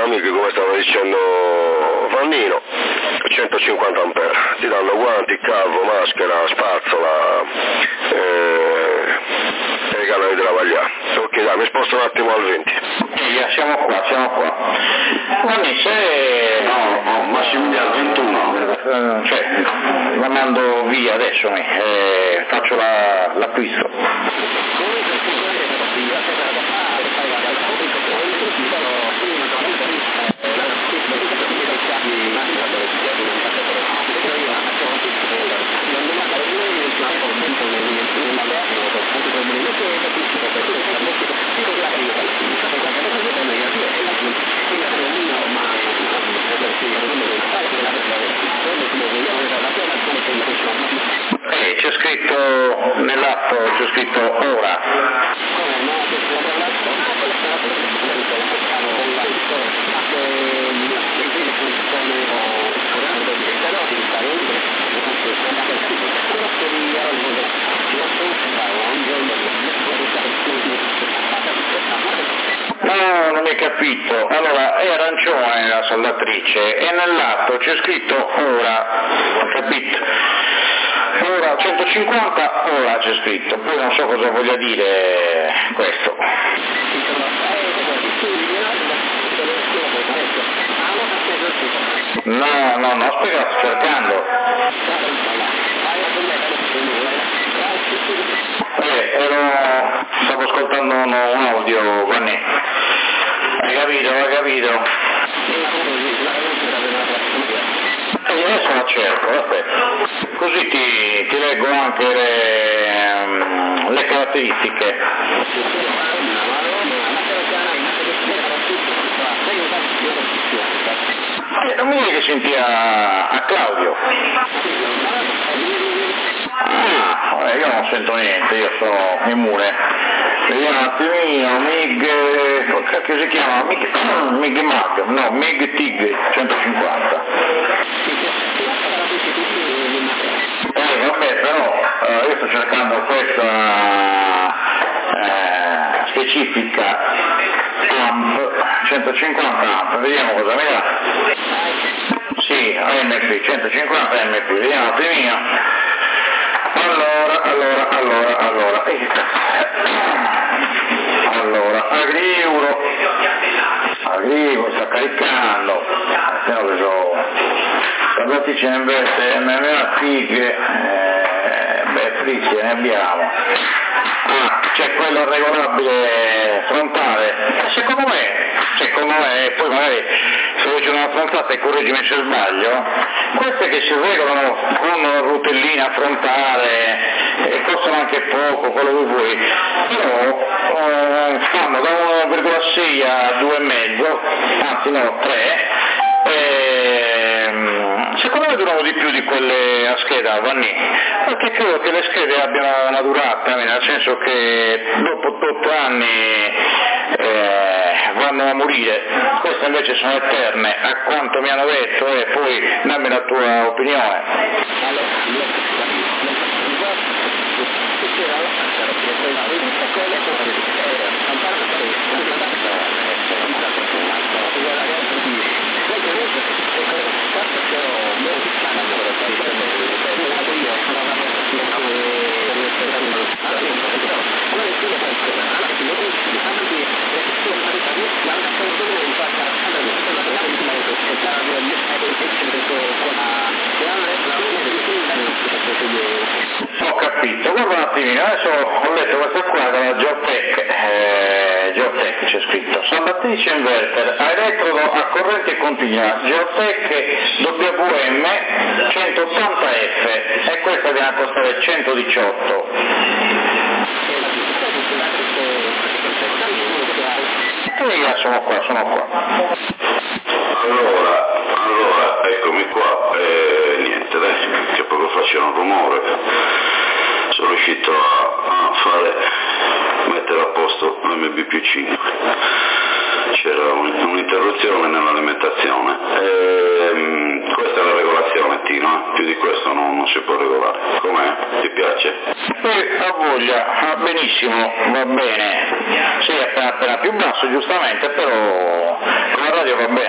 MIG, come stava dicendo Vannino, 150 ampere, ti danno guanti, cavo, maschera, spazzola, e i canali della vaglia. Ok, dai, mi sposto un attimo al 20. Siamo qua. Quindi se no, Massimiliano 21. Cioè, la mando via adesso, faccio l'acquisto. C'è scritto nell'atto, c'è scritto ora. No, non hai capito. Allora, è arancione la saldatrice e nell'atto c'è scritto ora, capito? Ora 150, ora c'è scritto, poi non so cosa voglia dire questo. No, aspetta, sto cercando. Stavo ascoltando un audio, Vanni. Hai capito? E adesso la cerco, aspetta. Così ti leggo anche le caratteristiche. Non mi dica che senti a Claudio. Io non sento niente, io sono immune. Vediamo un attimino, MIG, che si chiama? MIG Mag, no, MIG TIG 150. Vabbè, però io sto cercando questa specifica AMP 150 AMP, vediamo cosa mi dà. Sì, AMP 150 AMP, vediamo un attimino. Allora, Agriuro sta caricando, saldatrice inverte MMA TIG, fritte ne abbiamo. C'è quello regolabile frontale, secondo me, poi magari se c'è una frontata e correggimi se sbaglio, queste che si regolano con rotellina frontale costano anche poco, quello che vuoi, però fanno da 1,6 a 2,5, anzi no, 3, secondo me durano di più di quelle a scheda, Vanni, perché credo che le schede abbiano una durata, nel senso che dopo 8 anni vanno a morire, queste invece sono eterne, a quanto mi hanno detto, e poi dammi la tua opinione. Ho capito, guarda un attimino, adesso ho letto questa qua della Geotech c'è scritto, saldatrice inverter a elettrodo a corrente continua, Geotech WM 180F, e questa viene a costare 118. Sono qua. Allora, eccomi qua, niente, dai, che proprio faceva un rumore, sono riuscito a mettere a posto l'MB più 5, c'era un'interruzione nell'alimentazione, questa è la regolazione Tino, più di questo non si può regolare, com'è? Ti piace? Ha voglia, benissimo, va bene, sì, appena più basso giustamente, però la radio va bene.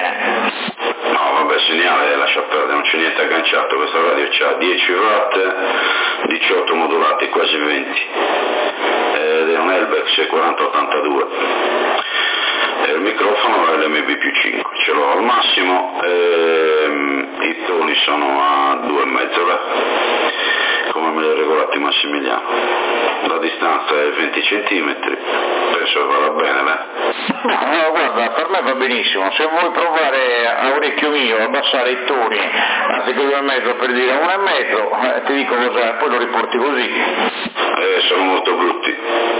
bilanciato, questa radio ha 10 watt, 18 modulati, quasi 20, ed è un Elbex 4082, e il microfono è l'MB+5, ce l'ho al massimo, i toni sono a 2,5 là, come me li ha regolati Massimiliano, la distanza è 20 cm, penso che vada bene, No, guarda, per me va benissimo, se vuoi provare a orecchio mio a abbassare i toni, anziché 2,5 per dire 1,5, ti dico cos'è, poi lo riporti così. Sono molto brutti,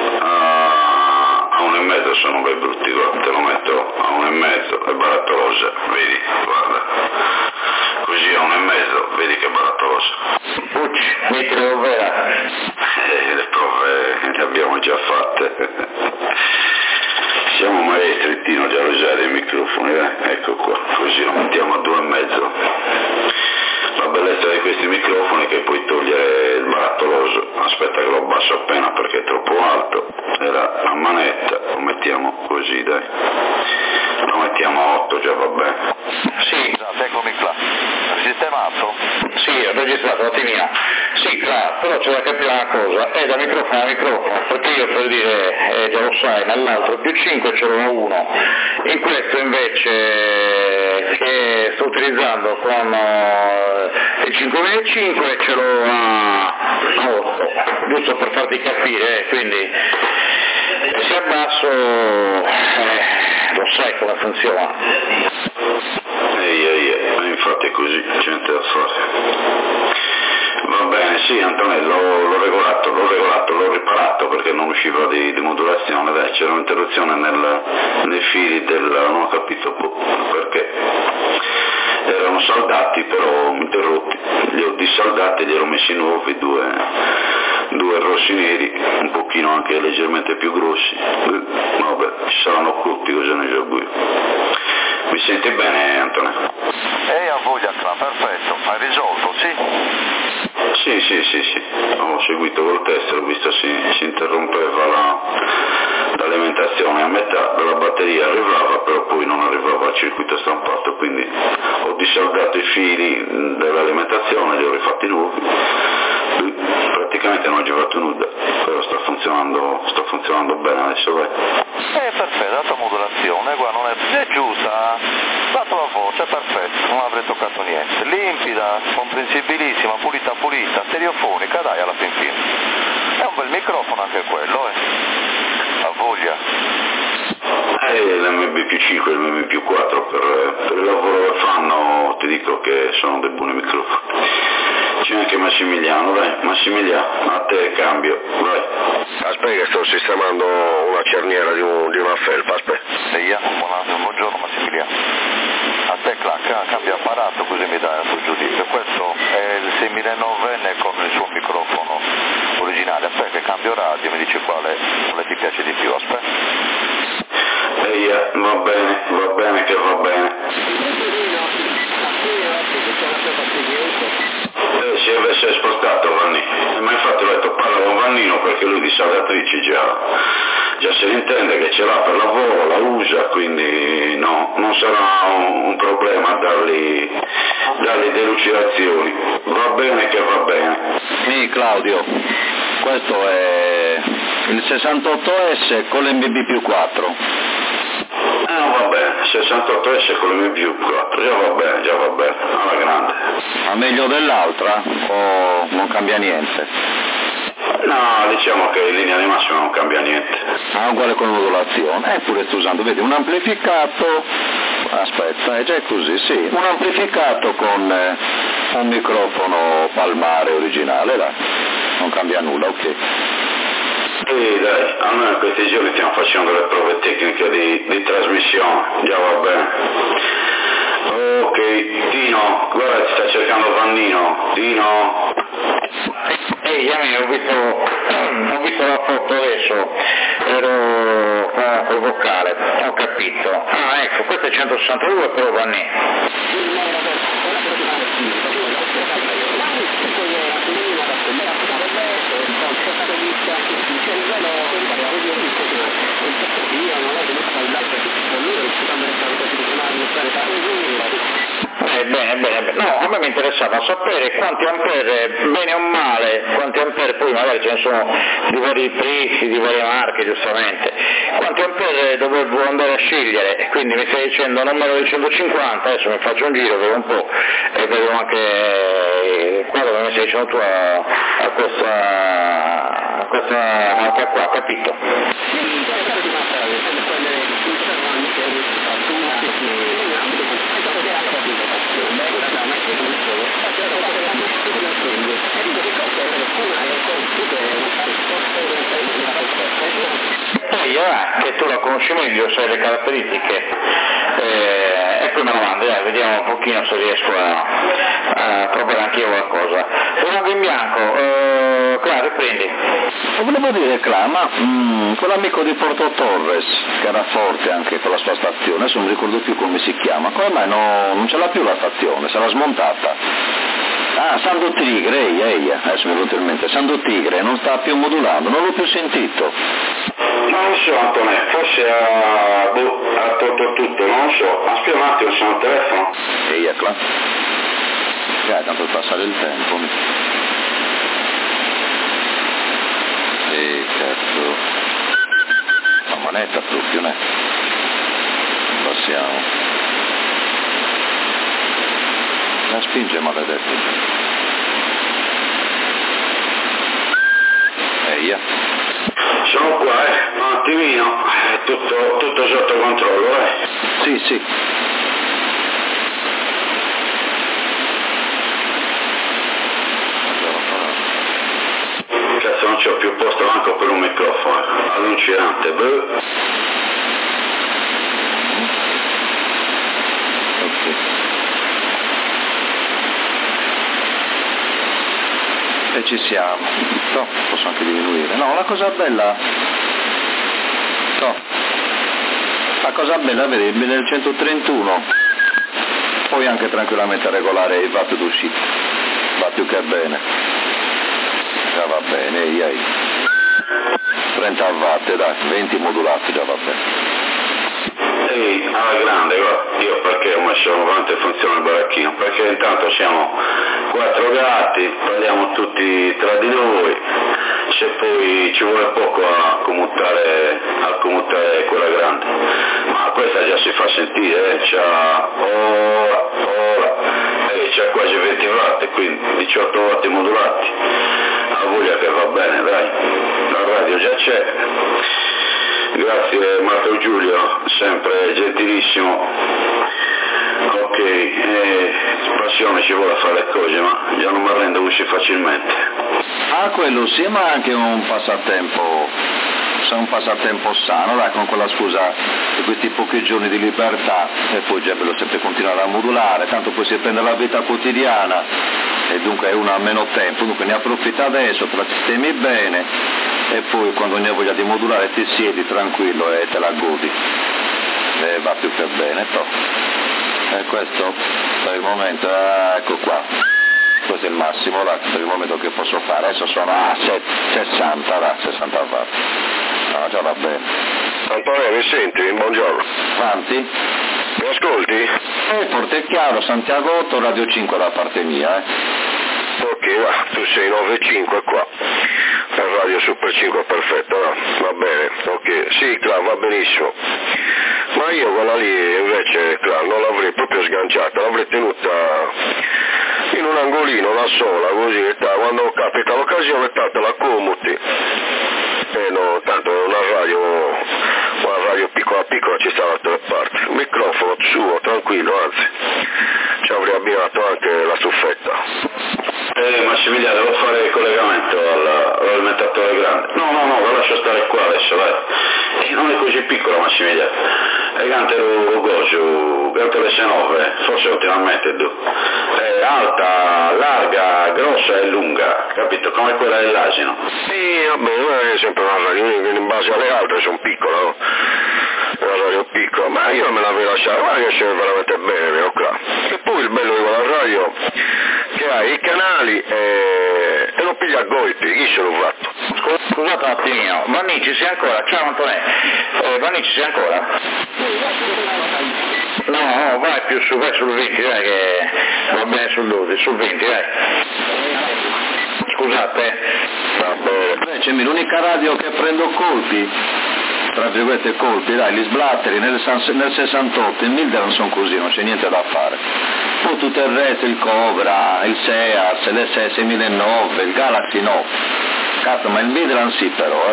a 1,5 sono bei brutti, guarda, te lo metto a 1,5, è barattolosa, vedi, guarda, così a 1,5, vedi che barattolosa. Pucci, mettilo vera. Le prove le abbiamo già fatte. Siamo maestri, Tino, già usare i microfoni, ecco qua, così lo mettiamo a 2,5. La bellezza di questi microfoni è che puoi togliere il barattoloso, aspetta che lo abbasso appena perché è troppo alto, e la manetta lo mettiamo così, dai, lo mettiamo a 8, già va bene. Sì, esatto, eccomi qua. Sistemato? Sì, ho registrato, la teniamo. Sì, però c'è da capire una cosa, è da microfono a microfono, perché io per dire, già lo sai, nell'altro +5 ce l'ho a 1, in questo invece che sto utilizzando con il 5005 ce l'ho a 8, giusto per farti capire, quindi se abbasso lo sai come funziona. Infatti è così, c'è niente da fare. Va bene, sì Antonello, l'ho regolato, l'ho riparato perché non usciva di modulazione, dai, c'era un'interruzione nei fili non ho capito perché. Erano saldati però interrotti, li ho dissaldati e li ero messi nuovi, due rossi neri, un pochino anche leggermente più grossi, vabbè, ci saranno cotti, cosa ne so io. Mi senti bene Antonello? A voglia, perfetto, hai risolto, sì? Sì, ho seguito col test, ho visto si interrompeva l'alimentazione a metà della batteria, arrivava, però poi non arrivava al circuito stampato, quindi ho dissaldato i fili dell'alimentazione, li ho rifatti nuovi, praticamente non ho girato nulla, però sta funzionando bene adesso, vai. Perfetto, data modulazione, guarda, non è giusta, la tua voce è perfetta, non avrei toccato niente, limpida, comprensibilissima, pulita, stereofonica, dai, alla fin fine. È un bel microfono anche quello, a voglia. L'MB+5 e l'MB+4 per il lavoro che fanno, ti dico che sono dei buoni microfoni. C'è anche Massimiliano, dai, Massimiliano, a te cambio, vai. Aspetta che sto sistemando una cerniera di una felpa, aspetta. Buongiorno Massimiliano. A te cambia apparato così mi dai il tuo giudizio. Questo è il 6009 con il suo microfono originale. Aspetta che cambio radio, mi dici quale ti piace di più, aspetta. Va bene che va bene. Si è spostato Vanni, ma infatti ho detto parla con Vannino perché lui di saldatrici già se ne intende che ce l'ha per lavoro, la usa, quindi no, non sarà un problema dargli delucidazioni. Va bene che va bene. Sì Claudio, questo è il 68S con l'MB+4. Va bene, 68S con l'MB+4, già va bene, alla grande. Ma meglio dell'altra o non cambia niente? No, diciamo che in linea di massima non cambia niente. Uguale con modulazione, eppure sto usando, vedi, un amplificato, aspetta, è già così, sì, un amplificato con un microfono palmare originale, là, non cambia nulla, ok. Dai, almeno in questi giorni stiamo facendo le prove tecniche di trasmissione, già va bene. Ok, Tino, guarda ti sta cercando Vannino, Tino. Ho visto la foto adesso, ero col vocale, ho capito. Ecco, questo è 162 però Vanni. Bene, no, a me mi interessava sapere quanti ampere, bene o male, quanti ampere, poi magari ce ne sono di vari prezzi, di varie marche giustamente, quanti ampere dovevo andare a scegliere, e quindi mi stai dicendo non meno di 150, adesso mi faccio un giro, vedo un po' e vedo anche qua dove mi stai dicendo tu a questa marca qua, capito? Poi che tu la conosci meglio, sai le caratteristiche, e poi me la mandi, vediamo un pochino se riesco a trovare anche io qualcosa. Rimango in bianco, Cla, riprendi. Volevo dire, Cla, ma quell'amico di Porto Torres, che era forte anche con la sua stazione, adesso non ricordo più come si chiama, come mai non ce l'ha più la stazione, se l'ha smontata? Ah, Sando Tigre, adesso mi è venuto in mente, Sando Tigre, non sta più modulando, non l'ho più sentito. Non lo so Antonio, forse ha tolto tutto, non lo so, aspetta un attimo, sono al telefono. Cla. Tanto per passare il tempo. Cazzo. La manetta proprio, ne? Passiamo. La spinge maledetto. Sono qua, un attimino, è tutto sotto controllo, Sì. Cazzo, non c'ho più posto manco per un microfono, allucinante, E ci siamo. No, posso anche diminuire. No, la cosa bella. No. La cosa bella, vedi, nel 131 puoi anche tranquillamente regolare i watt d'uscita. Va più che bene. Già va bene, 30 watt, dai, 20 modulati, già va bene. Sì, alla grande, guarda, io perché ho messo 90 e funziona il baracchino? Perché intanto siamo 4 gatti, parliamo tutti tra di noi, se poi ci vuole poco a commutare quella grande, ma questa già si fa sentire, c'ha quasi 20 watt, quindi 18 watt modulati, ha voglia che va bene, dai, la radio già c'è. Grazie Marco Giulio, sempre gentilissimo. Ok, passione ci vuole fare le cose, ma già non mi arrendo così facilmente. Ah, quello sì, ma anche un passatempo sano, dai, con quella scusa di questi pochi giorni di libertà, e poi già bello sempre continuare a modulare, tanto poi si prende la vita quotidiana e dunque uno ha meno tempo, dunque ne approfitta adesso, te la sistemi bene e poi quando ne hai voglia di modulare ti siedi tranquillo e te la godi, e va più che bene, e questo per il momento, ecco qua, questo è il massimo per il momento che posso fare, adesso sono a 60 watt, no, già va bene. Antonio, mi senti? Buongiorno. Quanti? Mi ascolti? Forte e chiaro, Santiago 8, Radio 5 da parte mia, Ok, va, tu sei 9.5 qua, Radio Super 5, perfetto, no? Va bene, ok, sì, Cla, va benissimo, ma io quella lì invece, Cla, non l'avrei proprio sganciata, l'avrei tenuta in un angolino da sola, così, quando capita l'occasione, tanto la commuti, no, tanto una radio piccola ci sta da altre parti, il microfono suo, tranquillo, anzi, ci avrei abbinato anche la stuffetta. Massimiliano, devo fare il collegamento all'alimentatore grande. No, lo lascio stare qua adesso, dai. Non è così piccolo Massimiliano. È grande lo gojo, grande le 9, forse ultimamente è alta, larga, grossa e lunga, capito? Come quella dell'asino. Sì, vabbè, è sempre una radio, in base alle altre sono piccole, no? Una radio piccola, ma io me la voglio lasciare, ma riesce veramente bene, vero qua. E poi il bello di quella radio che ha i canali e lo piglia a golpi, chi se l'ho fatto? Scusate un attimino, Vanni ci sei ancora? Ciao Antonio, Vanni ci sei ancora? No, vai più su, vai sul 20, dai, che va bene sul 12, sul 20, dai. Scusate. Invece l'unica radio che prendo colpi, tra virgolette colpi, dai, gli sblatteri nel 68, il Milder non sono così, non c'è niente da fare. Poi tutto il resto, il Cobra, il Sears, l'SS 1009, il Galaxy no. Cazzo, ma il Midland sì però,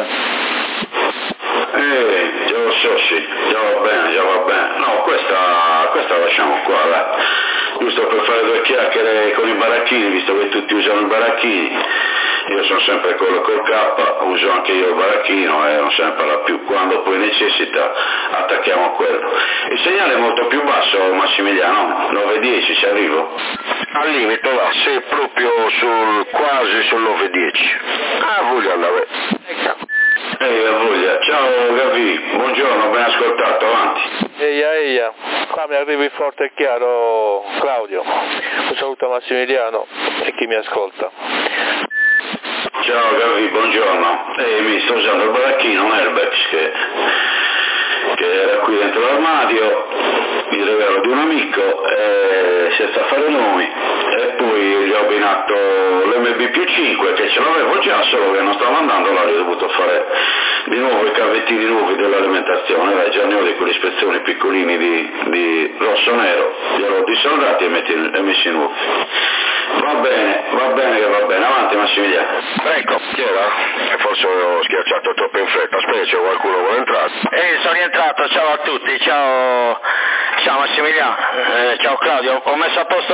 già lo so, sì, già va bene. No, questa la lasciamo qua, dai. Giusto per fare due chiacchiere con i baracchini, visto che tutti usano i baracchini. Io sono sempre quello col K, uso anche io il baracchino e non se ne parla più. Quando poi necessita attacchiamo quello. Il segnale è molto più basso, Massimiliano, 910, ci arrivo? Al limite va, sei proprio quasi sul 910. Ah, voglio andare. Voglia. Ciao Gavi, buongiorno, ben ascoltato, avanti. Eia, qua mi arrivi forte e chiaro, Claudio. Un saluto a Massimiliano e chi mi ascolta. Ciao Gavi, buongiorno. Mi sto usando il baracchino, un Airbags che era qui dentro l'armadio, il regalo di un amico, senza fare nomi, e poi gli ho abbinato l'MB+5 che ce l'avevo già, solo che non stava andando, allora ho dovuto fare di nuovo i cavettini nuovi dell'alimentazione, già ne ho di quegli spezzoni piccolini di rosso nero, li ho dissoldati e messi nuovi. Va bene, avanti Massimiliano. Ecco, chi era? Forse ho schiacciato troppo in fretta, aspetta, c'è qualcuno vuole entrare. Sono rientrato, ciao a tutti, ciao Massimiliano, ciao Claudio, ho messo a posto,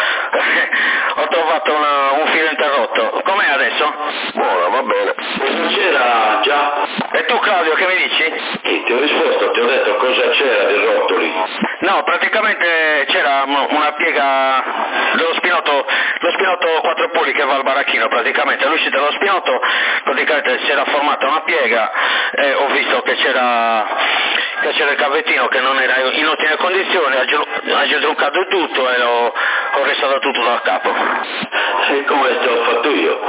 ho trovato un filo interrotto, com'è adesso? Buona, va bene. Cosa c'era già? E tu Claudio, che mi dici? Ti ho risposto, ti ho detto cosa c'era di rotoli. No, praticamente c'era una piega dello spinotto 4 poli che va al baracchino, praticamente all'uscita dello spinotto praticamente si era formata una piega e ho visto che c'era il cavettino che non era in ottime condizioni, ha giudruccato tutto e ho restaurato tutto da capo. E come te l'ho fatto io?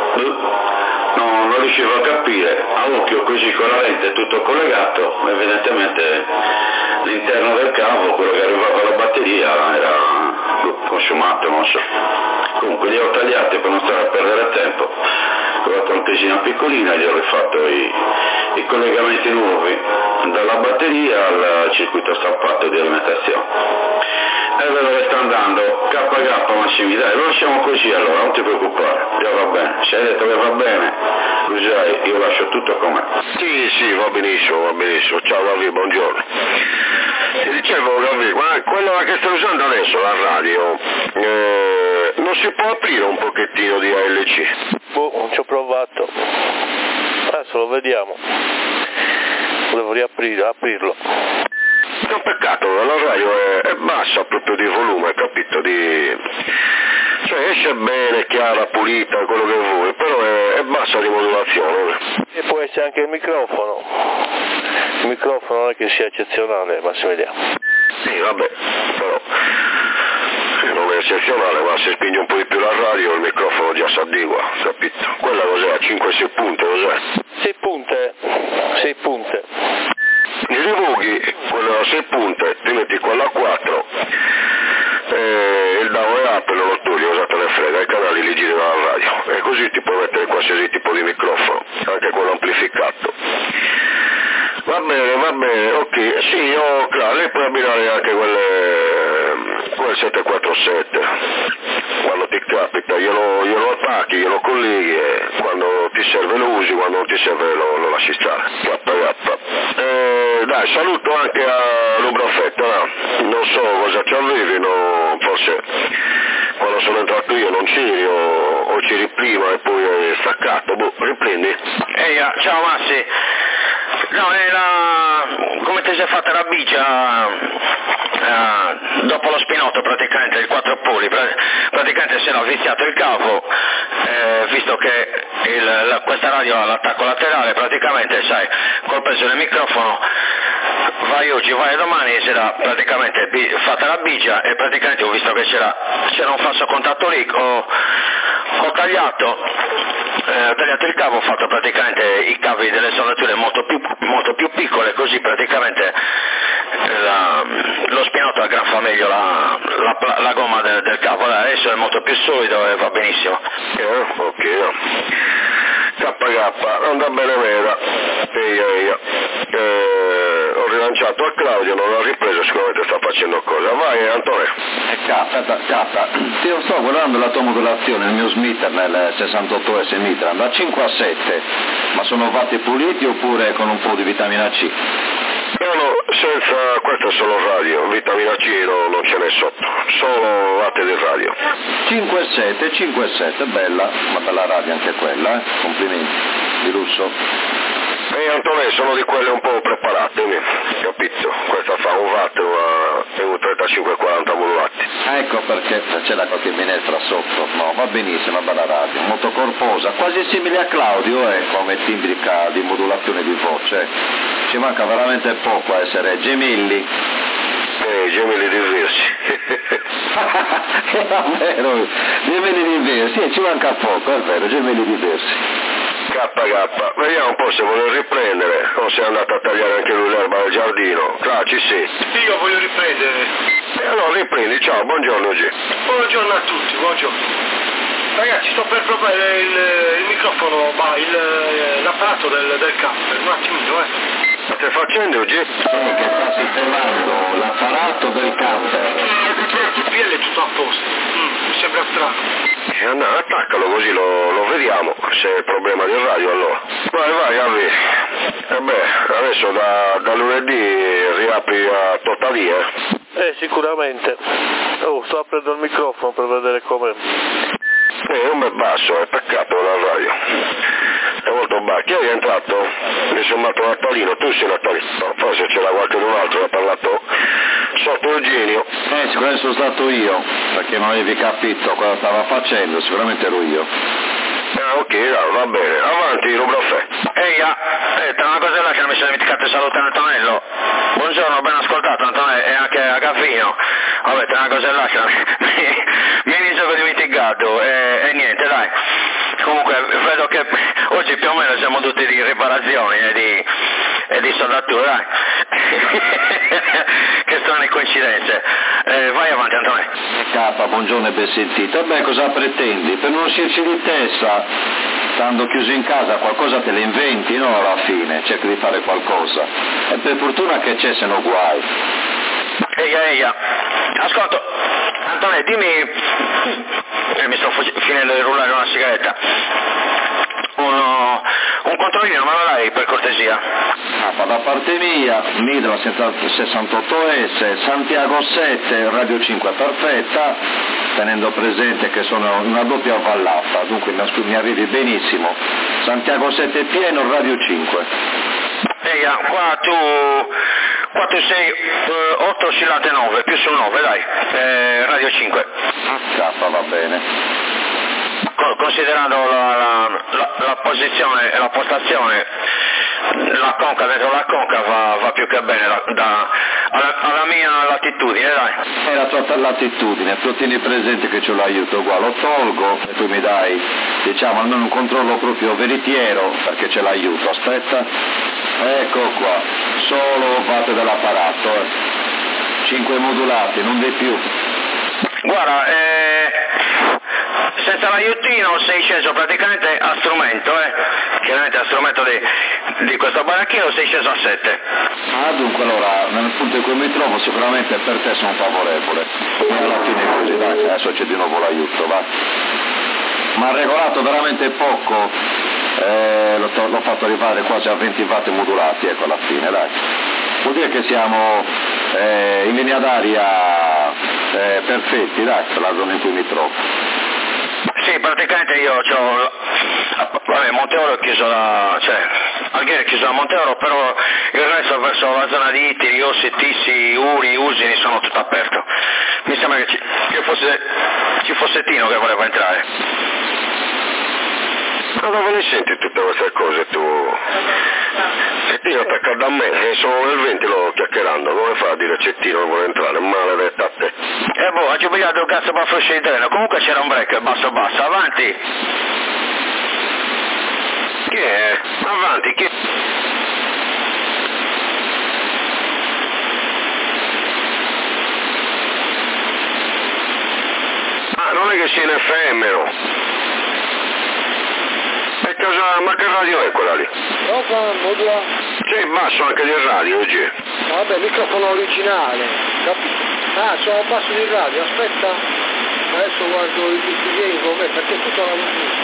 Non riuscivo a capire, a occhio così con la lente tutto collegato, evidentemente l'interno del cavo, quello che arrivava alla batteria, era consumato, non so. Comunque li ho tagliati per non stare a perdere tempo, con la trompesina piccolina gli ho rifatto i collegamenti nuovi dalla batteria al circuito stampato di alimentazione. E vedo che sta andando KK Massimi, dai, lo lasciamo così allora, non ti preoccupare, già va bene, se hai detto che va bene, lo sai, io lascio tutto com'è. Sì, va benissimo, ciao Gavi, buongiorno. Ti dicevo Gavi, ma quello che stai usando adesso, la radio, non si può aprire un pochettino di ALC? Non ci ho provato, adesso lo vediamo, devo aprirlo. È un peccato, la radio è bassa proprio di volume, capito? Cioè esce bene, chiara, pulita, quello che vuoi, però è bassa di modulazione. E può essere anche il microfono non è che sia eccezionale, Massimiliano. Sì, vabbè, però non è eccezionale, ma se spingi un po' di più la radio il microfono già si adegua, capito? Quella cos'è? A 5-6 punte, cos'è? 6 punte. Gli rivoghi, quello a 6 punte, ti metti quello a 4, il down e up non lo togli, cosa te ne frega, i canali li giri dalla radio, e così ti puoi mettere qualsiasi tipo di microfono, anche quello amplificato. Va bene, ok, sì, claro, lei puoi abbinare anche quel 747, quando ti capita, glielo attacchi, glielo colleghi e quando ti serve lo usi, quando non ti serve lo lasci stare, dai, saluto anche a Lubrafetta, non so cosa ci avevi, forse quando sono entrato io non c'eri o c'eri prima e poi hai staccato, riprendi? Ciao Massi. No, come ti sei fatta la bicia dopo lo spinotto praticamente, il 4 poli, praticamente si era viziato il cavo, visto che questa radio ha l'attacco laterale, praticamente sai, col peso del microfono vai domani sera praticamente fatta la bigia e praticamente ho visto che c'era un falso contatto lì, ho tagliato il cavo, ho fatto praticamente i cavi delle soldature molto più piccole, così praticamente lo spinotto aggraffa meglio la gomma del cavo, adesso è molto più solido e va benissimo. Ok. KK, anda bene vera, ho rilanciato a Claudio, non l'ha ripreso, sicuramente sta facendo cosa. Vai Antonio. K, io sto guardando la tua modulazione, il mio Smith nel 68S Mitra, da 5 a 7, ma sono vatti puliti oppure con un po' di vitamina C? No, senza, questo è solo radio, vitamina C non ce n'è sotto, solo latte di radio. 5,7, bella, una bella radio anche quella, complimenti, di lusso. Antonio, sono di quelle un po' preparate, capito? Questa fa un watt e un 35-40 modulati. Ecco perché c'è la qualche minestra sotto, no, va benissimo, una bella radio, molto corposa, quasi simile a Claudio, come timbrica di modulazione di voce. Ci manca veramente poco a essere gemelli. Gemelli diversi. È vero, gemelli diversi, ci manca poco, è vero, gemelli diversi. KK, vediamo un po' se vuole riprendere o se è andato a tagliare anche lui l'erba del giardino. Claci, sì. Io voglio riprendere. Allora riprendi, ciao, buongiorno G. Buongiorno a tutti, buongiorno. Ragazzi, sto per provare il microfono, l'apparato del camper, un attimino, Ma stai facendo G? Che sta sistemando l'apparato del camper. Il PL è tutto a posto, mi sembra strano. Attaccalo così lo vediamo, se è problema del radio allora. Vai, avvi. Adesso da lunedì riapri a Totali, Sicuramente. Sto aprendo il microfono per vedere com'è. È un bel basso, è peccato la radio. È molto basso. Chi è entrato? Mi sono chiamato Natalino, tu sei Natalino. No, forse c'era qualcun altro che ha parlato sotto Eugenio. Sicuramente sono stato io, perché non avevi capito cosa stava facendo, sicuramente ero io. Ok, va bene. Avanti, Rubrafè. Tra una cosa là che non mi sono dimenticato di salutare Antonello. Buongiorno, ben ascoltato Antonello e anche a Gaffino. Vabbè, tra una cosa là che mi sono dimenticato e niente, dai. Comunque vedo che oggi più o meno siamo tutti di riparazioni e di soldature, dai. Che strane coincidenze. Vai avanti Antonello. K, buongiorno e ben sentito. Cosa pretendi? Per non uscirci di testa, stando chiuso in casa, qualcosa te le inventi, no? Alla fine, cerchi di fare qualcosa. E per fortuna che c'è, se no guai. Eia. Ascolta, Antonello, dimmi, mi sto finendo di rullare una sigaretta. Un controllino, me lo dai per cortesia? Da parte mia, Midra 68S, Santiago 7, Radio 5 perfetta, tenendo presente che sono una doppia vallata, dunque mi arrivi benissimo. Santiago 7 pieno, Radio 5. Qua tu sei 8 oscillate 9, più sul 9, dai, Radio 5. K, va bene. Considerando la posizione e la postazione, la conca dentro la conca va più che bene alla mia latitudine, dai. È la tua latitudine, tu tieni presente che ce l'aiuto qua, lo tolgo e tu mi dai, diciamo, almeno un controllo proprio veritiero, perché ce l'aiuto, aspetta. Ecco qua, solo parte dell'apparato, 5 modulati, non di più. Guarda, senza l'aiutino sei sceso praticamente a strumento, chiaramente a strumento di questo baracchino sei sceso a 7. Dunque allora, nel punto in cui mi trovo sicuramente per te sono favorevole. E alla fine così, dai, adesso c'è di nuovo l'aiuto, va. Ma ha regolato veramente poco, l'ho fatto arrivare quasi a 20 watt modulati, ecco alla fine, dai. Vuol dire che siamo in linea d'aria perfetti, dai, per la zona in cui mi trovo. Sì, praticamente io vabbè, Monteoro è chiuso Alghero è chiuso da Monteoro, però il resto verso la zona di Itiri, Ossi, Tissi, Uri, Usini sono tutto aperto. Mi sembra che ci fosse Tino che voleva entrare. Ma dove le senti tutte queste cose tu? E io attaccato a me, sono nel 20 lo chiacchierando, come fa a dire Cettino non vuole entrare, maledetta a te. Boh, ci ho pigliato il cazzo per fresce di treno, comunque c'era un break, basso, avanti! Chi è? Avanti, chi? Ah, non è che sia in FM, no? Ma che radio è quella lì? Modula. C'è il basso anche del radio oggi. Vabbè, microfono originale, capito? Ah, sono basso di radio, aspetta. Adesso guardo il multigain con me, perché è tutta la musica.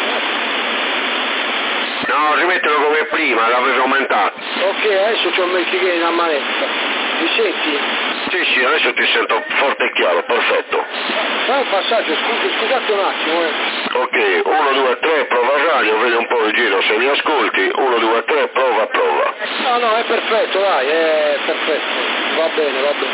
No, rimettilo come prima, l'avevo aumentato. Ok, adesso c'ho il multigain a manetta. Mi senti? Sì, adesso ti sento forte e chiaro, perfetto. Fai un passaggio, scusate un attimo, Ok, 1, 2, 3, prova radio, vedi un po' il giro se mi ascolti, 1, 2, 3, prova. No, è perfetto, dai, è perfetto, va bene.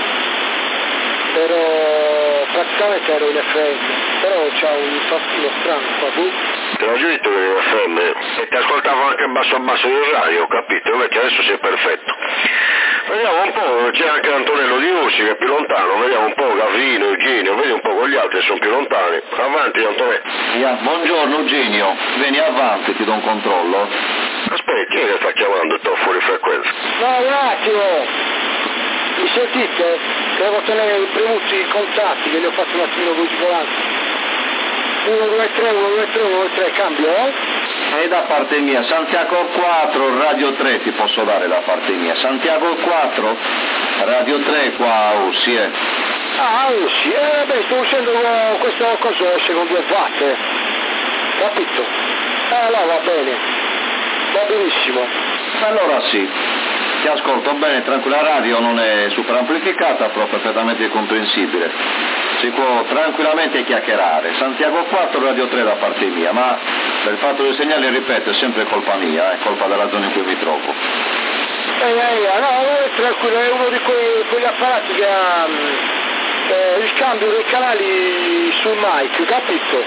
Però praticamente ero in FM, però c'ha un tastino strano qua, Te l'ho già detto che ero in FM e ti ascoltavo anche basso del radio, capito? Invece adesso sei perfetto. Vediamo un po', c'è anche Antonello Di Ursi che è più lontano, vediamo un po' Gavino, Eugenio, vedi un po' con gli altri che sono più lontani. Avanti Antonello. Buongiorno Eugenio, vieni avanti, ti do un controllo. Aspetta, chi è che sta chiamando? Sto fuori frequenza. No, un attimo! Mi sentite? Devo tenere premuti i contatti, che li ho fatti un attimino così volanti. 1, 2, 3, cambio, E da parte mia, Santiago 4, Radio 3 ti posso dare da parte mia. Santiago 4, Radio 3 qua a Ursi, Ah, Ursi, sto uscendo questo coso esce con 2 watt, capito? Allora va bene, va benissimo. Allora sì, ti ascolto bene, tranquilla, radio non è super amplificata, però perfettamente comprensibile. Si può tranquillamente chiacchierare. Santiago 4, Radio 3 da parte mia, ma per il fatto del segnale, ripeto, è sempre colpa mia, è colpa della zona in cui mi trovo. No, tranquillo, è uno di quegli apparati che ha il cambio dei canali sul mic, capito?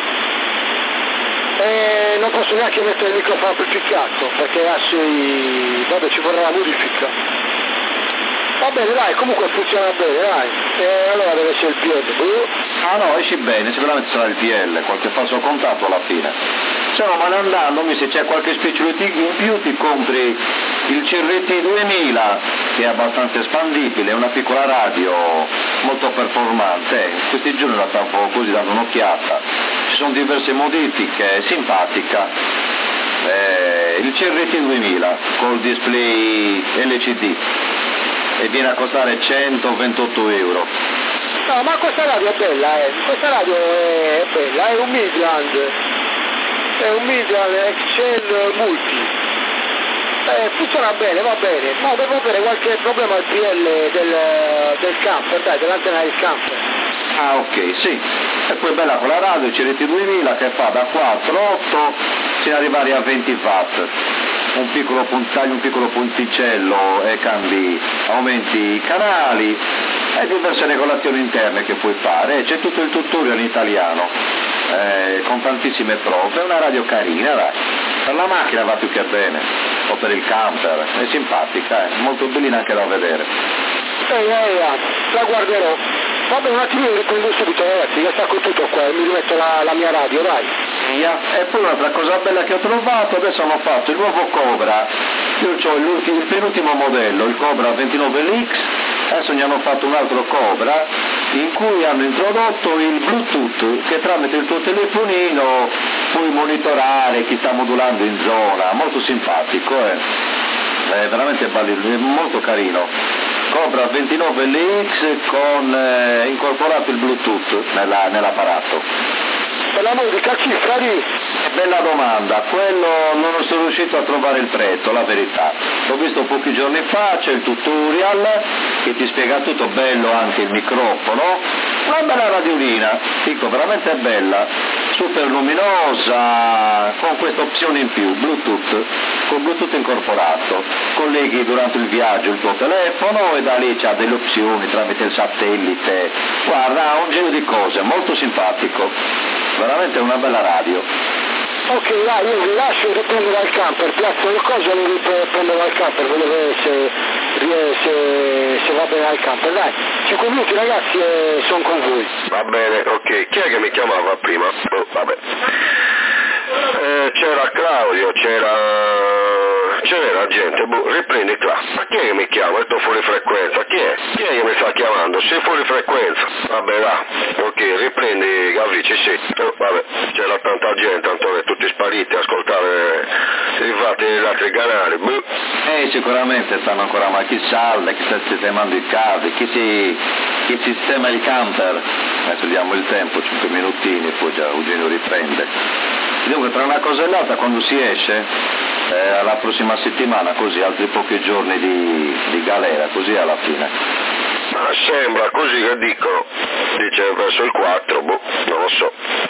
Non posso neanche mettere il microfono amplificato, perché vabbè, ci vorrà la modifica. Va bene, dai, comunque funziona bene, dai. Allora deve essere il PL. Ah no, esci bene, sicuramente sarà il PL, qualche falso contatto alla fine. Se no, malandandomi, se c'è qualche spicciolo in più ti compri il CRT 2000, che è abbastanza espandibile, è una piccola radio molto performante. Questi giorni la stavo così dando un'occhiata. Ci sono diverse modifiche, è simpatica. Il CRT 2000 col display LCD. E viene a costare 128 euro. No, ma questa radio è bella, questa radio è bella, è un Midland Excel Multi. Funziona bene, va bene, ma devo avere qualche problema al PL del camper, dai, dell'antenna del camper. Ah ok, sì. E poi bella con la radio, CRT 2000 che fa da 4, 8 fino ad arrivare a 20 watt. Un piccolo punticello e aumenti i canali e diverse regolazioni interne che puoi fare, c'è tutto il tutorial in italiano con tantissime prove, è una radio carina, dai. Per la macchina va più che bene, o per il camper, è simpatica, molto bellina anche da vedere. La guarderò. Vabbè, un attimo riprendo subito, ragazzi, io stacco tutto qua e mi rimetto la mia radio, dai. E poi un'altra cosa bella che ho trovato, adesso hanno fatto il nuovo Cobra, io ho il penultimo modello, il Cobra 29LX, adesso ne hanno fatto un altro Cobra in cui hanno introdotto il Bluetooth che tramite il tuo telefonino puoi monitorare chi sta modulando in zona, molto simpatico, è veramente bello, molto carino. Cobra 29LX con incorporato il Bluetooth nell'apparato. Per la musica cifra di? Bella domanda, quello non sono riuscito a trovare il prezzo, la verità. L'ho visto pochi giorni fa, c'è il tutorial che ti spiega tutto, bello anche il microfono, una bella radiolina, dico veramente bella, super luminosa, con questa opzione in più, Bluetooth, con Bluetooth incorporato, colleghi durante il viaggio il tuo telefono e da lì c'ha delle opzioni tramite il satellite, guarda, ha un giro di cose, molto simpatico, veramente una bella radio. Ok, dai, io vi lascio e riprendo dal camper, piazzo le cose e riprendo dal camper, voglio vedere se va bene al camper, dai, 5 minuti ragazzi e sono con voi. Va bene, ok, chi è che mi chiamava prima? Vabbè. C'era Claudio, c'era gente, riprendi qua. Ma chi è che mi chiama? Sto fuori frequenza, chi è? Chi è che mi sta chiamando? Sei fuori frequenza. Vabbè, là, ok, riprendi Gavrici, sì. Vabbè, c'era tanta gente, Antonio, tutti spariti a ascoltare i fatti degli altri canali. Sicuramente stanno ancora, ma chi salda, chi sta sistemando i cavi, chi sistema il camper. Adesso diamo il tempo, 5 minutini, poi già Eugenio riprende. Dunque, tra una cosa e l'altra, quando si esce, alla prossima settimana, così, altri pochi giorni di galera, così alla fine. Ma sembra così che dicono, dice verso il 4, non lo so.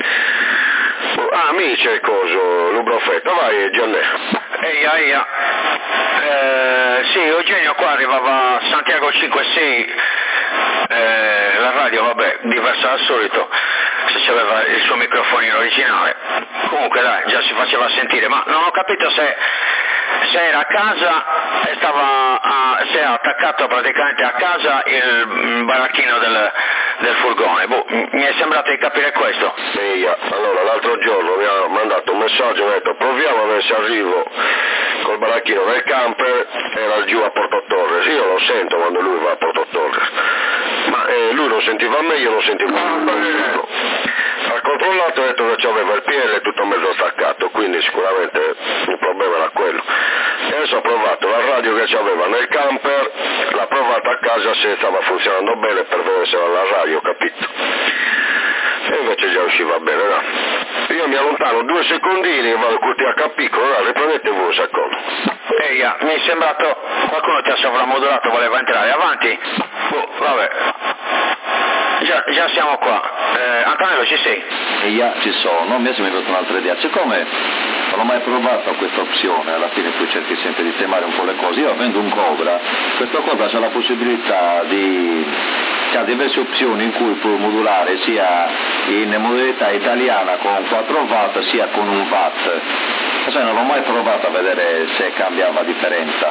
Mi dice il coso, Lubrofetta, vai Gianne. Ehi, sì, Eugenio qua arrivava a Santiago 5-6, la radio vabbè, diversa dal solito, se aveva il suo microfonino originale, comunque dai, già si faceva sentire, ma non ho capito se era a casa e se era attaccato praticamente a casa il baracchino del furgone, mi è sembrato di capire questo. Allora l'altro giorno mi ha mandato un messaggio e mi ha detto proviamo a vedere se arrivo col baracchino del camper, era giù a Porto Torres, io lo sento quando lui va a Porto Torres, ma lui lo sentiva me, io lo sentivo a ha controllato e ha detto che aveva il PL tutto mezzo staccato, quindi sicuramente il problema era quello. E adesso ho provato la radio che c'aveva nel camper, l'ha provata a casa se stava funzionando bene per vedere se era la radio, capito? E invece già usciva bene, no? Io mi allontano 2 secondini e vado con TH piccolo, no? Riprendete voi un secondo. Mi è sembrato qualcuno ti ha sovramodulato, voleva entrare avanti? Vabbè. Già siamo qua. Antonello, ci sei? Ci sono, mi è venuta un'altra idea. Siccome non ho mai provato questa opzione, alla fine poi cerchi sempre di sistemare un po' le cose, io avendo un Cobra, questo Cobra c'ha la possibilità ha diverse opzioni in cui può modulare sia in modalità italiana con 4 watt sia con 1 watt. Non ho mai provato a vedere se cambiava la differenza.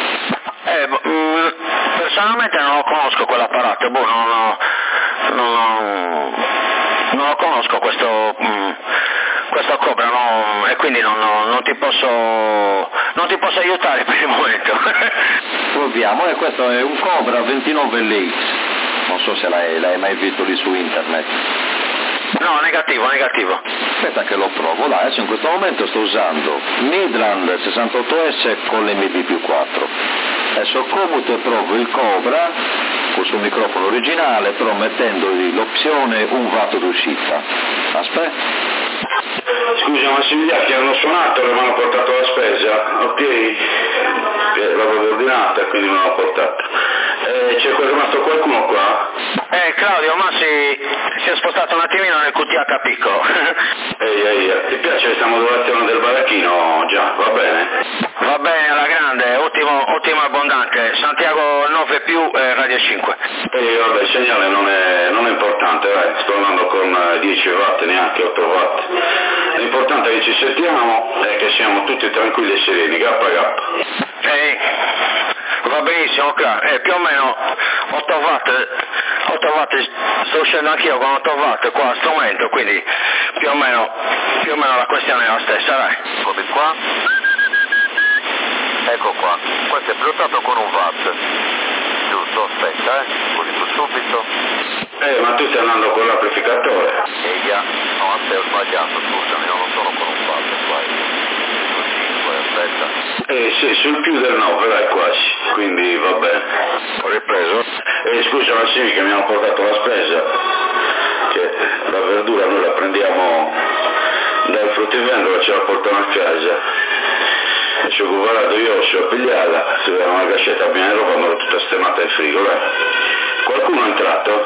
Personalmente non lo conosco quell'apparato, non lo conosco questo Cobra, no, e quindi non ti posso aiutare per il momento. Proviamo, questo è un Cobra 29 LX, non so se l'hai mai visto lì su internet. No, negativo. Aspetta che lo provo, adesso in questo momento sto usando Midland 68S con l'MD+4. Adesso commuto e provo il Cobra col suo microfono originale, però mettendogli l'opzione 1 watt d'uscita. Aspetta. Scusa Massimiliano, hanno suonato e mi hanno portato la spesa, ok? L'avevo ordinata quindi me l'hanno portata. C'è rimasto qualcuno qua? Claudio, ma si è spostato un attimino nel QTH piccolo. Ti piace questa modulazione del baracchino? Già, va bene? Va bene, alla grande, ottimo e abbondante, Santiago 9 più Radio 5. Vabbè, il segnale non è importante, sto andando con 10 watt, neanche 8 watt. L'importante è che ci sentiamo e che siamo tutti tranquilli e sereni, K. Va benissimo, più o meno 8 watt, sto uscendo anch'io con 8 watt qua a strumento, quindi più o meno la questione è la stessa, dai. Eccomi qua. Ecco qua, questo è pilotato con 1 watt. Giusto, aspetta, pulito subito. Ma tu stai andando con l'amplificatore? No, ho sbagliato, scusami, non sono con 1 watt qua. Aspetta. Sì, sul più del 9, dai, quasi, quindi va bene. Ho ripreso? Scusa Massimi che mi hanno portato la spesa, che la verdura noi la prendiamo dal fruttivendolo e ce la portano a casa. E ci ho occupato io, ci ho pigliata, si vede una cascetta piena di roba, ma tutta stemata in frigo, Qualcuno è entrato?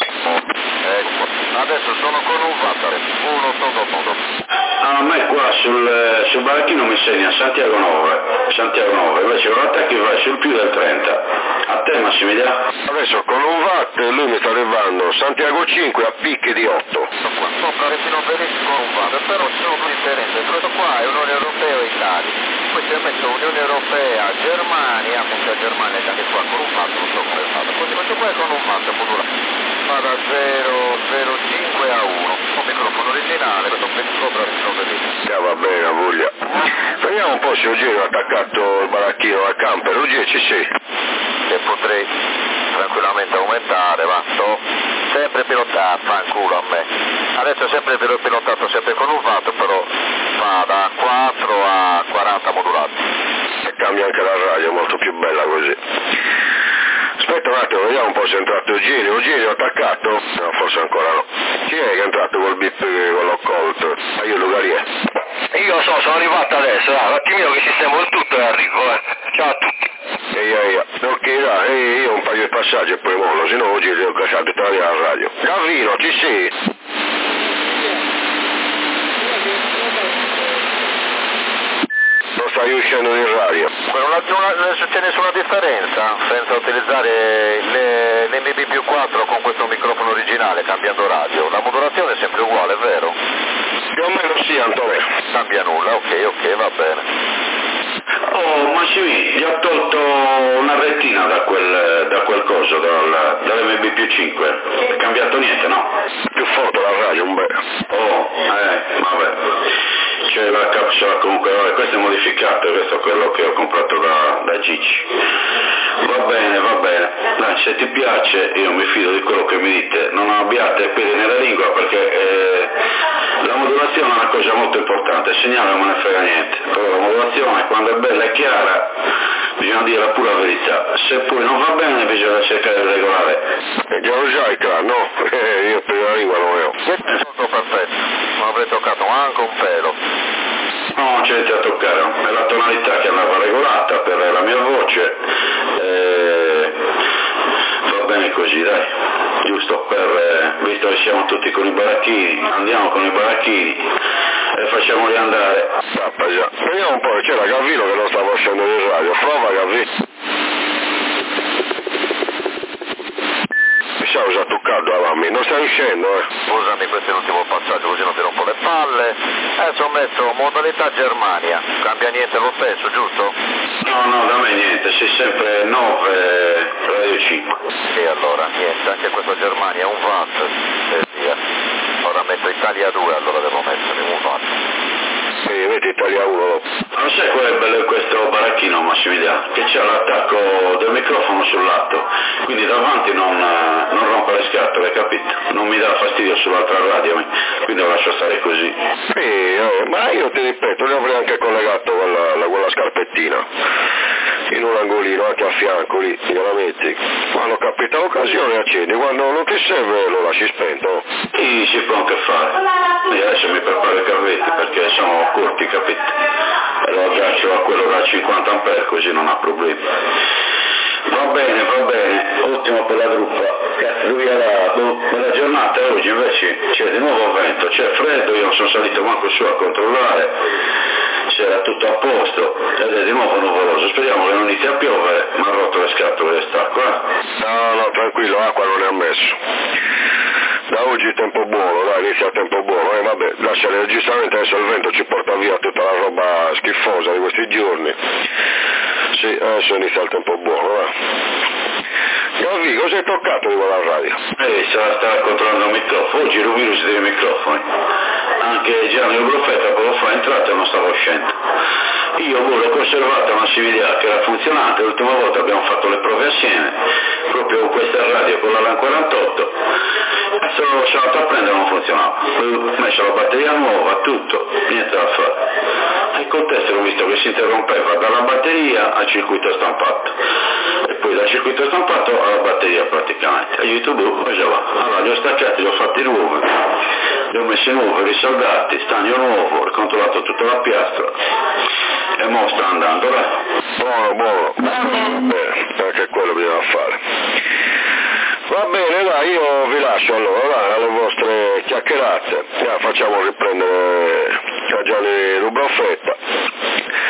Adesso sono con 1 watt, uno dopo. A me qua sul baracchino mi segna Santiago 9, invece con l'attacco vai sul più del 30. A te Massimiliano? Adesso con 1 un watt, lui mi sta levando Santiago 5 a picche di 8. Sopra Retino Veneto con un watt, però ci sono due differenze, questo qua è Unione Europea e Italia, poi si è messo Unione Europea, Germania, perché la Germania è anche qua con un watt, non so come è fatto, così questo qua è con un watt modulato. Va da 0,05 a 1, un microfono originale, questo sopra Retino Veneto. Va bene, a voglia. Vediamo un po' se Eugenio ha attaccato il baracchino al camper. Eugenio ci sei? Che potrei tranquillamente aumentare, va, sto sempre pilotato, fanculo a me. Adesso è sempre pilotato, sempre con un watt, però va da 4 a 40 modulati. E cambia anche la radio, molto più bella così. Aspetta un attimo, vediamo un po' se è entrato Eugenio. Eugenio attaccato? No, forse ancora no. Chi è che è entrato col bip con l'occolto? Ma io Lugarie. Io sono arrivato adesso, un attimino che sistemo il tutto e arrivo, Ciao a tutti. Ok, dai, io un paio di passaggi e poi mollo, se no oggi devo lasciare tutta la via alla radio. Gavino, ci sei? Non stai uscendo in radio. Non c'è nessuna differenza senza utilizzare l'MB+4 con questo microfono originale cambiando radio. La modulazione è sempre uguale, è vero? Più o meno sì, Antonio. Cambia nulla, ok, va bene. Oh, Massimi, gli ho tolto una rettina da quel coso, dall'MB+5. Non è cambiato niente, no? Più forte la radio, un bel. Oh, vabbè. C'è la capsula comunque, vabbè, questo è modificato, questo è quello che ho comprato da Gigi. Va bene. Dai, se ti piace io mi fido di quello che mi dite, non abbiate peli nella lingua perché la modulazione è una cosa molto importante, il segnale non me ne frega niente. Però la modulazione quando è bella e chiara bisogna dire la pura verità, se poi non va bene bisogna cercare di regolare. Già lo sai, no? Io per la lingua non ho. È tutto perfetto, non avrei toccato anche un pelo. No, non c'è niente da toccare, è la tonalità che andava regolata per la mia voce, va bene così, dai, giusto visto che siamo tutti con i baracchini, andiamo con i baracchini e facciamoli andare. Già. Vediamo un po', c'era Gavino che non stava uscendo in radio, prova Gavino. Mi sa già toccato a mamma, non stai uscendo, Scusami, questo è l'ultimo passaggio, così non ti rompo le palle. Adesso ho messo modalità Germania, cambia niente lo stesso, giusto? No, da me niente, sei sempre 9, radio 5. E allora, niente, anche questa Germania è un watt, e via. Ora metto Italia 2, allora devo mettere un watt. Sì, vedi Italia 1. Non sai qual è bello di questo baracchino, Massimiliano? Che c'ha l'attacco del microfono sul lato, quindi davanti non rompe le scatole, capito? Non mi dà fastidio sull'altra radio, quindi lo lascio stare così. Sì, ma io ti ripeto, ne avrei anche collegato quella scarpettina in un angolino anche a fianco lì, gliela metti. Quando capita l'occasione accendi, quando non ti serve lo lasci spento. Sì, si può anche fare. Io adesso mi preparo i cavetti perché sono corti, capito? E lo aggancio a quello da 50 ampere così non ha problemi. Va bene, ottimo per la truppa. Cazzo, lui era bella giornata, oggi invece c'è di nuovo vento, c'è freddo, io non sono salito manco su a controllare se era tutto a posto ed è di nuovo nuvoloso, speriamo che non inizi a piovere, ma ha rotto le scatole e stacco, No, tranquillo, acqua non è ammesso. Da oggi tempo buono, dai, inizia tempo buono, vabbè, lascia registramente adesso il vento ci porta via tutta la roba schifosa di questi giorni. Sì, adesso inizia il tempo buono, va. Gavi, cosa hai toccato di quella radio? Stava controllando il microfono, oggi il virus dei microfoni. Anche Gianni Ubrofetta poco fa è entrato e non stava uscendo. Io l'ho conservata Massimiliano che era funzionante, l'ultima volta abbiamo fatto le prove assieme, proprio con questa radio con la LAN 48, adesso sono andato a prendere non funzionava, ho messo la batteria nuova, tutto, niente da fare. E col test ho visto che si interrompeva dalla batteria al circuito stampato e poi dal circuito stampato alla batteria praticamente. E YouTube cosa va? Allora li ho staccati, li ho fatti nuovi, li ho messi nuovi, risaldati, stagno nuovo, ho controllato tutta la piastra e mo sta andando, dai. Buono. Bene, anche quello bisogna fare. Va bene, dai, io vi lascio allora, dai, alle vostre chiacchierate. Facciamo riprendere Gianni Rubrofetta,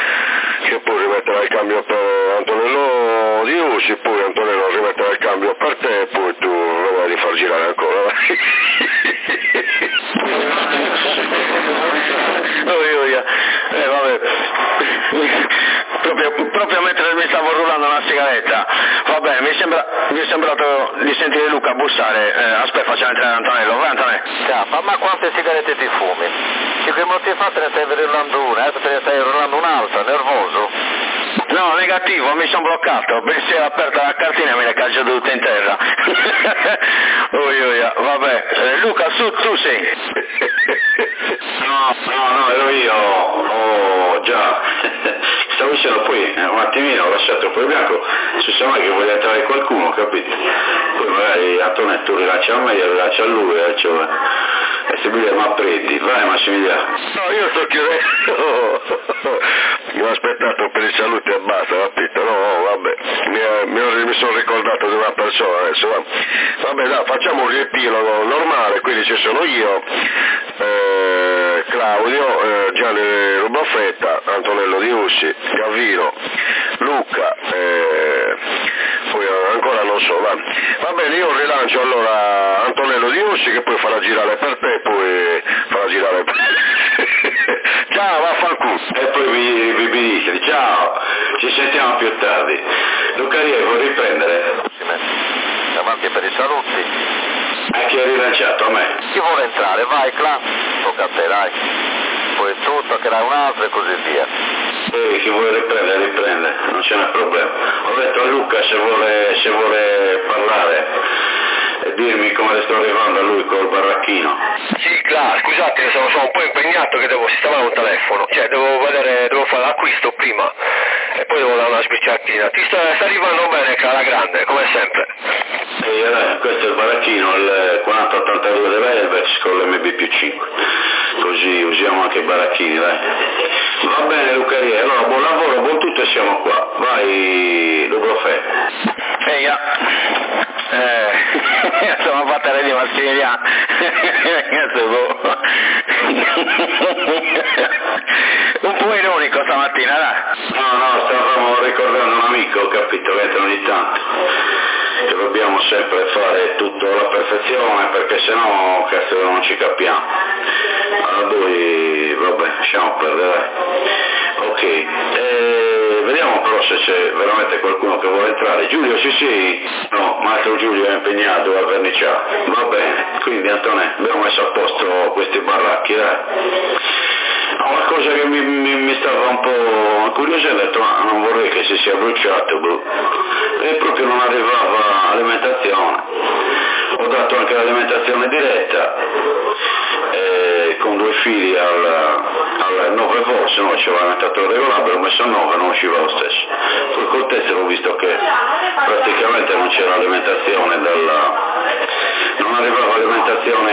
che poi rimetterà il cambio per Antonello Di Usi, poi Antonello rimetterà il cambio per per te e poi tu lo vuoi rifar girare ancora. Vabbè. Proprio mentre mi stavo rullando una sigaretta. Vabbè, mi è sembrato di sentire Luca bussare. Aspetta, facciamo entrare Antonello. Vai Antonello. Ma quante sigarette ti fumi? 5 minuti fa te ne stai rullando una, adesso te ne stai rullando un'altra, nervoso? No, negativo, mi sono bloccato, si era aperta la cartina e me ne calcio tutte in terra. Vabbè, Luca, tu sei. No, ero io. Oh, già. Stavo dicendo poi, un attimino, ho lasciato poi Bianco, si sa mai che vuole entrare qualcuno, capito? Poi magari Antonetto rilascia a me, io rilascio a lui, cioè. E se mi dice, ma prendi, vai Massimiliano. No, io sto chiudendo. Mi ho aspettato per i saluti e basta, capito? No, vabbè, mi sono ricordato di una persona adesso. Vabbè, dai, facciamo un riepilogo normale, quindi ci sono io, Claudio, Gianni Rubaffetta, Antonello Di Ussi, Gavino, Luca, poi ancora non so, va bene, io rilancio allora Antonello Di Ussi che poi farà girare per te, poi farà girare per ciao, vaffanculo. E poi vi dice, ciao, ci sentiamo più tardi. Luca Rie, vuoi riprendere? Davanti per i saluti. A chi ha rilanciato? A me. Chi vuole entrare? Vai, Cla, tocca a te, dai. Poi tu toccherai un altro e così via. Chi vuole riprendere, riprende, non c'è un problema. Ho detto a Luca se vuole parlare e dirmi come le sto arrivando a lui col baracchino. Sì, Cla, scusate, sono un po' impegnato che devo sistemare un telefono, cioè devo fare l'acquisto prima e poi devo dare una sbicciatina. Ti sta arrivando bene, Cla, la grande, come sempre. Questo è il baracchino, il 4082 della Elvex con l'MB+5, così usiamo anche i baracchini, dai. Va bene Luca Rie, allora buon lavoro, buon tutto e siamo qua. Vai Lubrofè. Sono fatta di Massimiliano. Un po' ironico stamattina, dai. No, stavamo ricordando un amico, capito, che entra ogni tanto. Che dobbiamo sempre fare tutto alla perfezione perché sennò cazzo non ci capiamo. Allora noi, vabbè, lasciamo perdere. Ok, vediamo però se c'è veramente qualcuno che vuole entrare. Giulio sì, no, Maestro Giulio è impegnato a verniciare. Va bene, quindi Antonello, abbiamo messo a posto questi baracchi, una cosa che mi stava un po' incuriosendo, ho detto ma non vorrei che si sia bruciato, e proprio non arrivava alimentazione. Ho dato anche l'alimentazione diretta con 2 fili al 9 volt, se no c'era l'alimentatore regolabile, ho messo a 9, non usciva lo stesso. Poi col test ho visto che praticamente non c'era alimentazione non arrivava alimentazione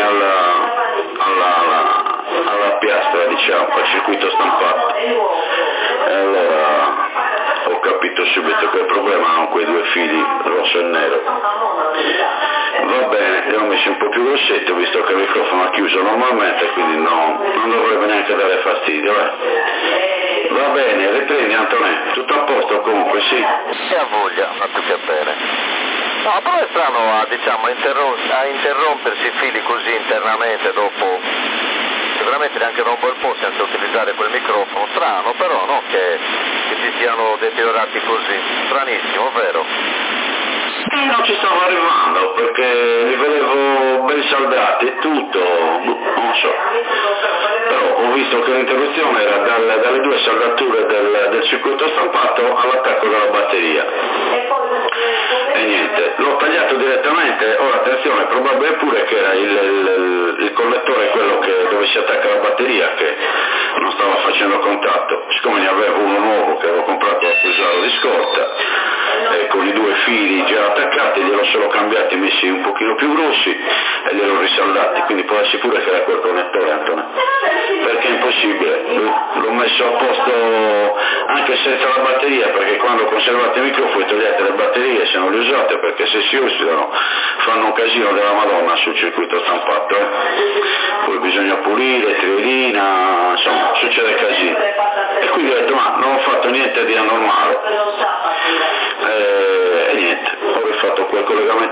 alla piastra, diciamo, al circuito stampato. E allora ho capito subito che il problema erano quei 2 fili, rosso e nero. Va bene, li ho messi un po' più grossetti, ho visto che il microfono ha chiuso normalmente, quindi non dovrebbe neanche dare fastidio. Va bene, riprendi Antonello, tutto a posto comunque, sì. E ha voglia, ma più che bene. No, però è strano a interrompersi i fili così internamente dopo sicuramente neanche da un bel po' senza utilizzare quel microfono, strano però, no? Che si siano deteriorati così, stranissimo, vero? Non ci stavo arrivando perché li vedevo ben saldati e tutto, non so, però ho visto che l'interruzione era dalle 2 saldature del circuito stampato all'attacco della batteria e niente, l'ho tagliato direttamente. Ora attenzione, probabile pure che era il connettore quello dove si attacca la batteria che non stava facendo contatto, siccome ne avevo uno nuovo che avevo comprato a Fusaro di scorta con i 2 fili già attaccati, gliel'ho solo cambiati, messi un pochino più grossi e gliel'ho risaldati, quindi può essere pure che era quel connettore, Antonio, perché è impossibile, l'ho messo a posto anche senza la batteria, perché quando conservate i microfoni togliete le batterie se non le usate, perché se si ossidano fanno un casino della Madonna sul circuito stampato, poi bisogna pulire, triolina, insomma succede casino, e quindi ho detto ma non ho fatto niente di anormale. E niente, ho rifatto quel collegamento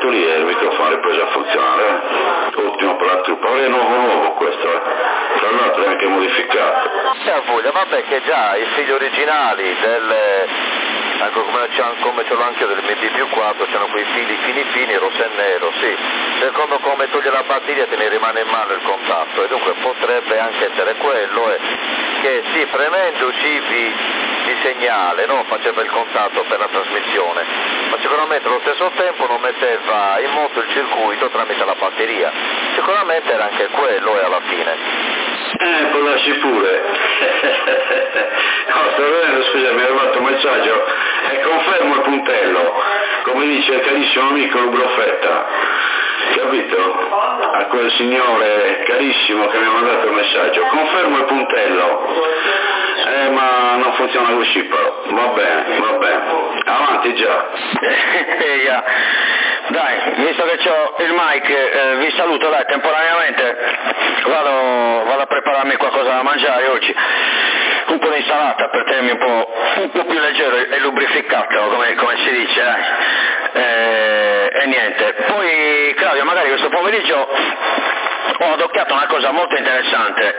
metto lì e il microfono è ripreso a funzionare. Ottimo per la truppa, è nuovo questo, tra l'altro è anche modificato. Vabbè che già i figli originali anche come ce l'ho anche io del MB+4, c'hanno quei fili fini, rosso e nero, sì. Secondo come toglie la batteria te ne rimane in mano il contatto, e dunque potrebbe anche essere quello, che sì, premendo CV di segnale, no? Faceva il contatto per la trasmissione, ma sicuramente allo stesso tempo non metteva in moto il circuito tramite la batteria. Sicuramente era anche quello, e alla fine. Può darsi pure. No, sto vedendo, scusa, mi ha fatto un messaggio e confermo il puntello, come dice il carissimo amico Lubrofetta, capito? A quel signore carissimo che mi ha mandato il messaggio, confermo il puntello, ma non funziona così però, va bene, avanti già. Dai, visto che c'ho il mic, vi saluto, dai, temporaneamente vado a prepararmi qualcosa da mangiare oggi, un po' di insalata per tenermi un po' più leggero e lubrificato, come si dice, dai. E niente, poi Claudio, magari questo pomeriggio ho adocchiato una cosa molto interessante,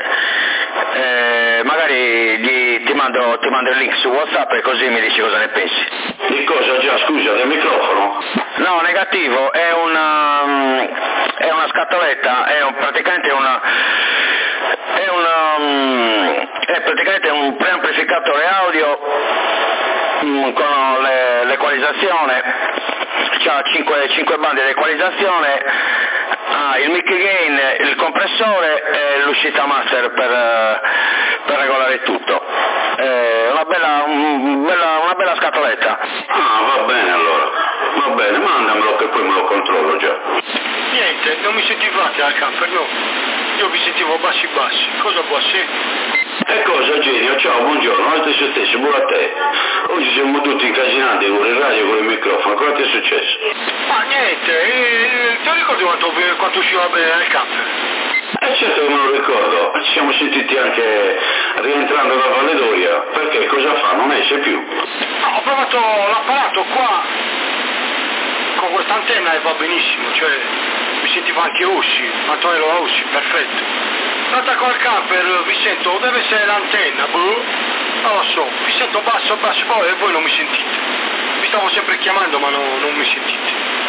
magari ti mando il link su WhatsApp e così mi dici cosa ne pensi. Di cosa già, scusa, del microfono? No, negativo, è una scatoletta, è praticamente un preamplificatore audio con l'equalizzazione, c'ha 5 bande di equalizzazione, il mic gain, il compressore e l'uscita master per regolare tutto. Una bella scatoletta. Va bene allora, va bene, mandamelo che poi me lo controllo già. Niente, non mi sentivate al camper, no? Io vi sentivo bassi, cosa può essere? E cosa Genio? Ciao, buongiorno, altro se stesso, buon a te. Oggi siamo tutti incasinati con il radio e con il microfono, cosa ti è successo? Niente, ti ricordi quanto usciva bene dal camper? Certo che me lo ricordo, ci siamo sentiti anche rientrando da Valle d'Oria, perché cosa fa? Non esce più? Ho provato l'apparato qua, con questa antenna e va benissimo, cioè mi sentivo anche Ossi, Antonello Ossi, perfetto. Attacco al camper, vi sento, deve essere l'antenna, non lo so, vi sento basso e voi non mi sentite. Vi stavo sempre chiamando ma non mi sentite.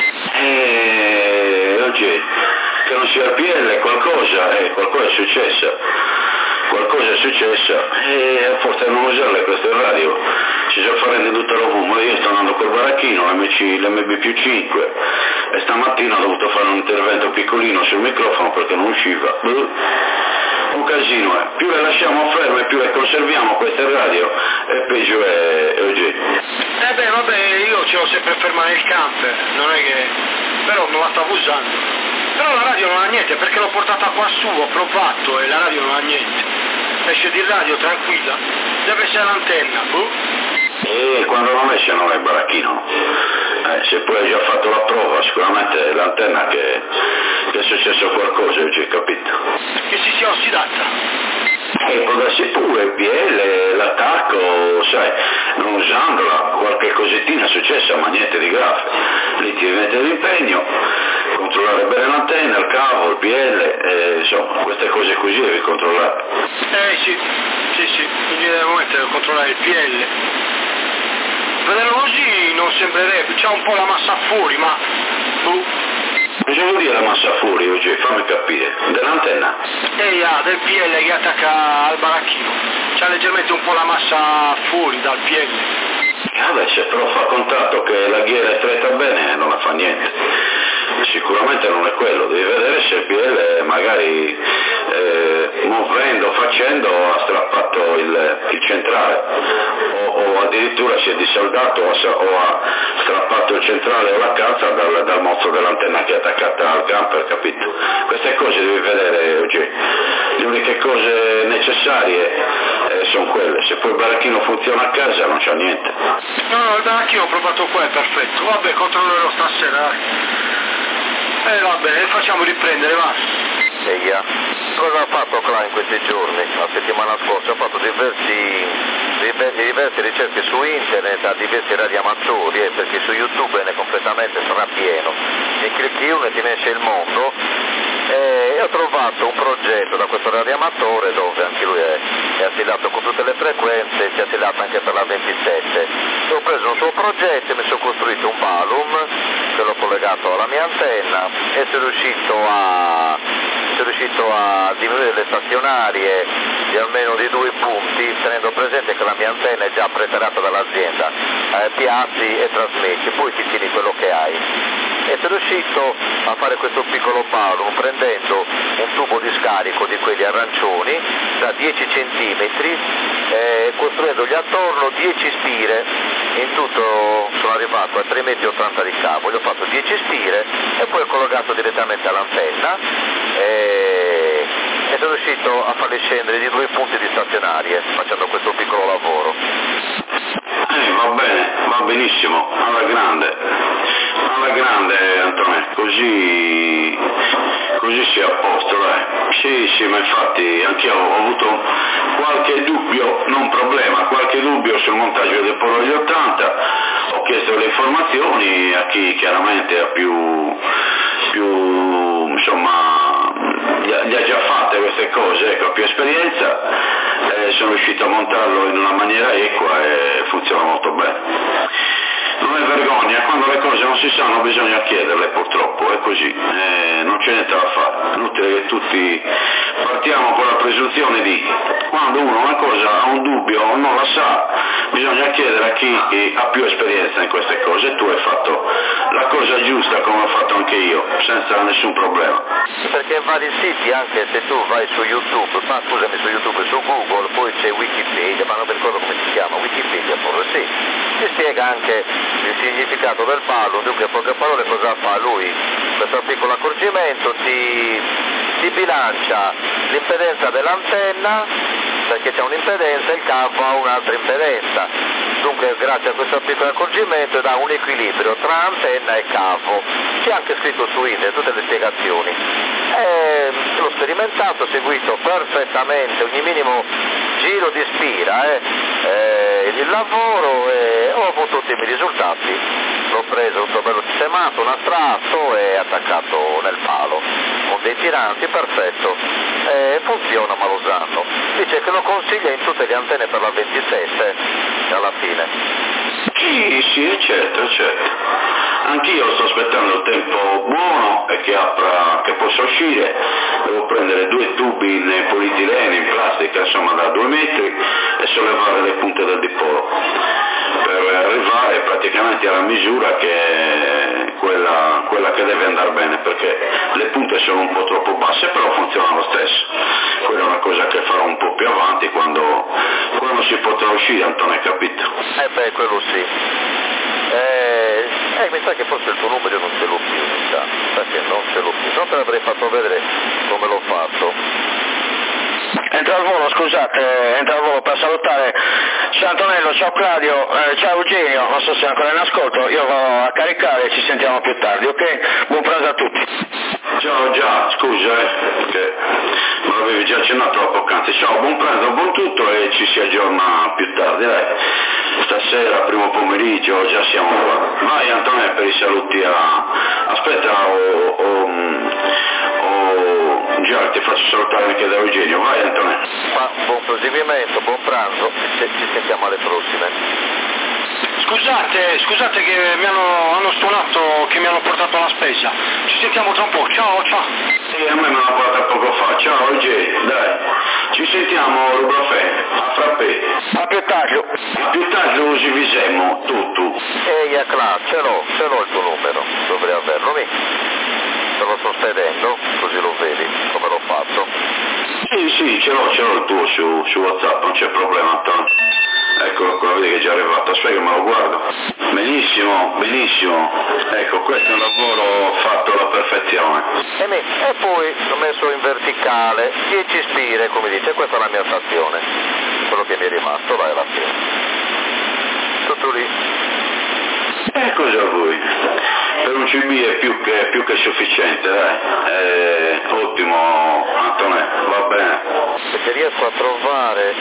Oggi che non sia PL qualcosa è successo. Qualcosa è successo e forse non usarle queste radio, ci sta facendo tutta la fuma. Io sto andando col baracchino, l'MB+5, e stamattina ho dovuto fare un intervento piccolino sul microfono perché non usciva. Un casino, più le lasciamo ferme, più le conserviamo queste radio e peggio è oggi. Vabbè, io ce l'ho sempre ferma nel camper, non è che, però non la stavo usando. Però la radio non ha niente perché l'ho portata qua su, ho provato e la radio non ha niente. Esce di radio tranquilla, deve essere l'antenna, E quando non esce non è il baracchino. Se poi hai già fatto la prova, sicuramente è l'antenna che è successo qualcosa, oggi, capito? Che si sia ossidata. Può darsi pure, PL, l'attacco, sai, non usandola, qualche cosettina è successa, ma niente di grave. Lì ti devi mettere l'impegno, controllare bene l'antenna, il cavo, il PL, insomma, queste cose così devi controllare. Sì, quindi devo mettere a controllare il PL. Vederlo così non sembrerebbe, c'ha un po' la massa fuori, ma Cosa vuol dire la massa fuori oggi? Fammi capire. Dell'antenna? Del PL che attacca al baracchino. C'ha leggermente un po' la massa fuori dal PL. Vabbè, se però fa contatto che la ghiera è stretta bene non la fa niente. Sicuramente non è quello, devi vedere se il PL magari facendo ha strappato il centrale o addirittura si è dissaldato o ha strappato il centrale o la calza dal mozzo dell'antenna che è attaccata al camper, capito? Queste cose devi vedere oggi. Le uniche cose necessarie sono quelle, se poi il baracchino funziona a casa non c'è niente. No, il baracchino ho provato qua, è perfetto, vabbè, controllerò stasera. Vabbè, facciamo riprendere, va. Cosa ha fatto Cla in questi giorni? La settimana scorsa ha fatto diverse ricerche su internet a diversi radioamatori, perché su YouTube ne è completamente strapieno ti clicchi uno e ti ne esce il mondo. E ho trovato un progetto da questo radioamatore dove anche lui è affidato con tutte le frequenze, si è affidato anche per la 27. Ho preso un suo progetto e mi sono costruito un balum che l'ho collegato alla mia antenna e sono riuscito a diminuire le stazionarie di almeno di 2 punti, tenendo presente che la mia antenna è già preparata dall'azienda, piazzi e trasmetti, poi ti tieni quello che hai. E sono riuscito a fare questo piccolo balum prendendo un tubo di scarico di quelli arancioni da 10 centimetri, costruendogli attorno 10 spire. In tutto sono arrivato a 3,80 metri di cavo, gli ho fatto 10 spire e poi ho collegato direttamente all'antenna e sono riuscito a farli scendere di 2 punti di stazionarie facendo questo piccolo lavoro. Va bene, va benissimo, alla grande Antonio, così si è a posto, dai. Sì, ma infatti anch'io ho avuto qualche dubbio, non problema, qualche dubbio sul montaggio del Polo degli 80, ho chiesto le informazioni a chi chiaramente ha più insomma, gli ha già fatte queste cose, ecco, ha più esperienza, sono riuscito a montarlo in una maniera equa e funziona molto bene. Non è vergogna, quando le cose non si sanno bisogna chiederle, purtroppo, è così, non c'è niente da fare, inutile che tutti partiamo con la presunzione di quando uno una cosa ha un dubbio o non la sa, bisogna chiedere a chi ha più esperienza in queste cose, e tu hai fatto la cosa giusta come ho fatto anche io, senza nessun problema. Perché in vari siti, anche se tu vai su YouTube, su YouTube, su Google, poi c'è Wikipedia, ma non mi ricordo come si chiama, Wikipedia forse sì, ti spiega anche il significato del palo, dunque in poche parole cosa fa lui, questo piccolo accorgimento ti bilancia l'impedenza dell'antenna, perché c'è un'impedenza e il cavo ha un'altra impedenza, dunque grazie a questo piccolo accorgimento dà un equilibrio tra antenna e cavo, c'è anche scritto su internet tutte le spiegazioni. L'ho sperimentato, ho seguito perfettamente ogni minimo giro di spira, il lavoro e ho avuto ottimi risultati. L'ho preso tutto bello sistemato, un astratto e attaccato nel palo con dei tiranti, perfetto, funziona ma lo sanno. Dice che lo consiglia in tutte le antenne per la 27 alla fine. Sì, certo. Anch'io sto aspettando il tempo buono e che possa uscire, devo prendere 2 tubi in polietilene, in plastica, insomma da 2 metri e sollevare le punte del dipolo per arrivare praticamente alla misura che è quella che deve andare bene, perché le punte sono un po' troppo basse, però funzionano lo stesso. Quella è una cosa che farò un po' più avanti quando si potrà uscire, Antonio, hai capito? Quello sì. Mi sa che forse il tuo numero non ce l'ho più, mi sa, perché non ce l'ho più, non te l'avrei fatto vedere come l'ho fatto. Entra al volo, scusate, per salutare. Ciao Antonello, ciao Claudio, ciao Eugenio, non so se è ancora in ascolto, io vado a caricare e ci sentiamo più tardi, ok? Buon pranzo a tutti. Ciao, già, scusa, perché me l'avevi già accennato a poc'anzi. Ciao, buon pranzo, buon tutto e ci si aggiorna più tardi, dai. Stasera, primo pomeriggio, già siamo qua. Vai Antonio per i saluti aspetta, già ti faccio salutare anche da Eugenio, vai Antonio. Buon proseguimento, buon pranzo, ci sentiamo alle prossime. Scusate che mi hanno suonato, che mi hanno portato alla spesa. Ci sentiamo tra un po', ciao. Sì, a me me l'ha portata poco fa, ciao Eugenio, dai. Ci sentiamo Rubrafè, a frappè. A più tardi. A più tardi lo usivisemo, tu. Ehi, ce l'ho il tuo numero, dovrei averlo, mi. Te lo sto spedendo, così lo vedi come l'ho fatto. Sì, ce l'ho il tuo su WhatsApp, non c'è problema, Antonio. Eccolo qua, vedi che è già arrivato, aspetta che me lo guardo. Benissimo. Ecco, questo è un lavoro fatto alla perfezione. E poi l'ho messo in verticale, 10 spire, come dice, questa è la mia stazione. Quello che mi è rimasto, vai alla fine. Tutto lì. Cosa vuoi? Per un CB è più che sufficiente, dai. Ottimo, Antonio, va bene. Se riesco a trovare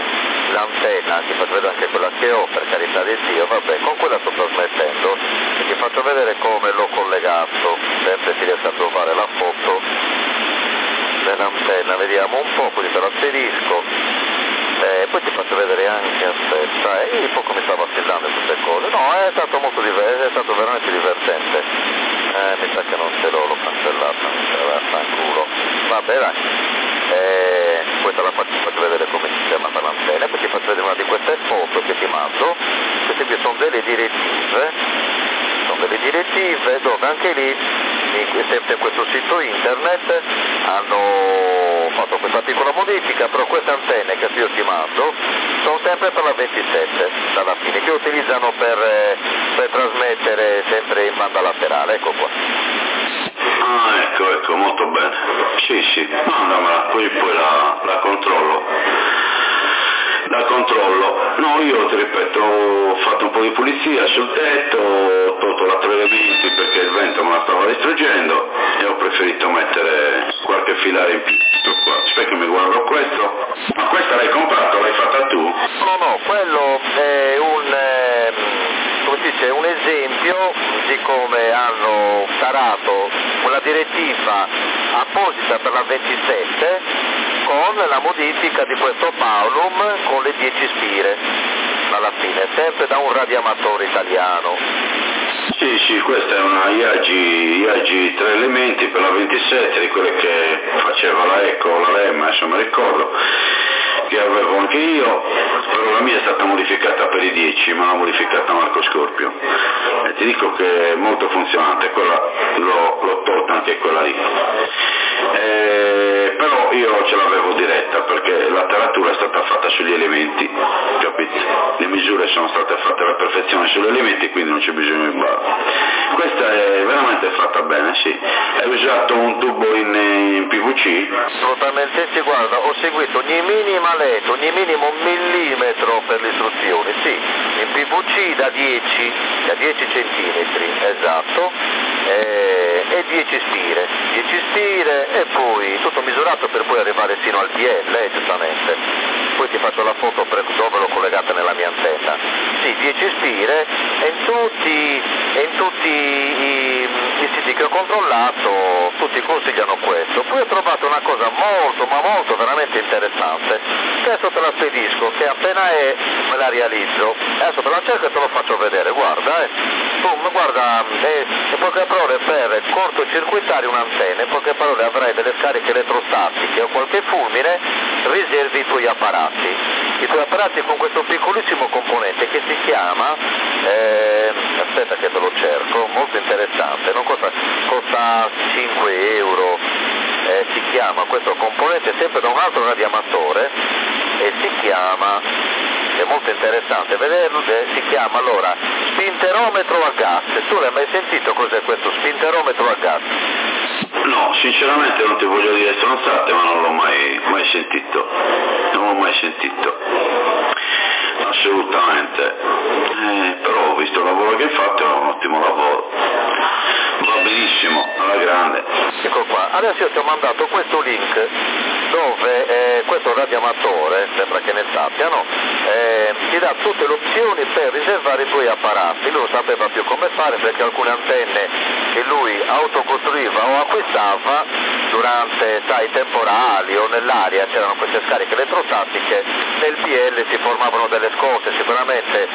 l'antenna, che vedo anche quella che ho, per carità di Dio, vabbè, con quella sto trasmettendo, perché faccio vedere come l'ho collegato, sempre si riesce a trovare la foto dell'antenna, vediamo un po', così te la spedisco, poi ti faccio vedere anche, aspetta, io poco mi stavo vacillando in queste cose, no, è stato molto divertente, è stato veramente divertente, mi sa che non ce l'ho cancellata, vaffanculo, vabbè dai, poi te la faccio vedere come si chiama per l'antenna, poi ti faccio vedere una di queste foto che ti mando, queste qui sono delle direttive dove anche lì, sempre in questo sito internet, hanno fatto questa piccola modifica, però queste antenne che io ti mando sono sempre per la 27 dalla fine, che utilizzano per trasmettere sempre in banda laterale, ecco qua. Ah, ecco, molto bene. Sì, mandamela, così poi la controllo. No, io ti ripeto, ho fatto un po' di pulizia sul tetto, ho tolto la elementi perché il vento me la stava distruggendo e ho preferito mettere qualche filare in più. Aspetta che mi guardo questo. Ma questa l'hai comprato, l'hai fatta tu? No, quello è un esempio di come hanno tarato una direttiva apposita per la 27 con la modifica di questo Paulum con le 10 spire alla fine, sempre da un radioamatore italiano. Sì, questa è una IAG 3 elementi per la 27, di quelle che faceva la Eco, la Lemma, insomma ricordo, che avevo anche io, però la mia è stata modificata per i 10, ma l'ha modificata Marco Scorpio. E ti dico che è molto funzionante, quella l'ho tolta anche quella lì. Però io ce l'avevo diretta perché la taratura è stata fatta sugli elementi, capito? Le misure sono state fatte alla perfezione sugli elementi, quindi non c'è bisogno di barba. Questa è veramente fatta bene, sì. Hai usato un tubo in PVC? Assolutamente sì, guarda, ho seguito ogni minima lettera, ogni minimo millimetro per le istruzioni, sì, in PVC da 10 centimetri, esatto, e 10 spire e poi tutto misurato per poi arrivare fino al PL, giustamente. Poi ti faccio la foto per dove l'ho collegata nella mia antenna. Sì, 10 spire e in tutti i siti che ho controllato tutti consigliano questo. Poi ho trovato una cosa molto veramente interessante, che adesso te la spedisco, che appena me la realizzo, adesso te la cerco e te lo faccio vedere, guarda, guarda, in poche parole per cortocircuitare un'antenna, in poche parole avrai delle scariche elettrostatiche o qualche fulmine, riservi i tuoi apparati con questo piccolissimo componente che si chiama, aspetta che te lo cerco, molto interessante, non costa 5 euro, si chiama questo componente sempre da un altro radioamatore e si chiama, è molto interessante vederlo, si chiama allora spinterometro a gas. Tu l'hai mai sentito cos'è questo spinterometro a gas? No, sinceramente non ti voglio dire stronzate, ma non l'ho mai sentito, assolutamente, però ho visto il lavoro che hai fatto, è un ottimo lavoro, va benissimo, alla grande. Ecco qua, adesso io ti ho mandato questo link dove questo radioamatore, sembra che ne sappiano, ti dà tutte le opzioni per riservare i tuoi apparati. Lui non sapeva più come fare perché alcune antenne che lui autocostruiva o acquistava durante i temporali o nell'aria c'erano queste scariche elettrostatiche, nel PL si formavano delle scosse, sicuramente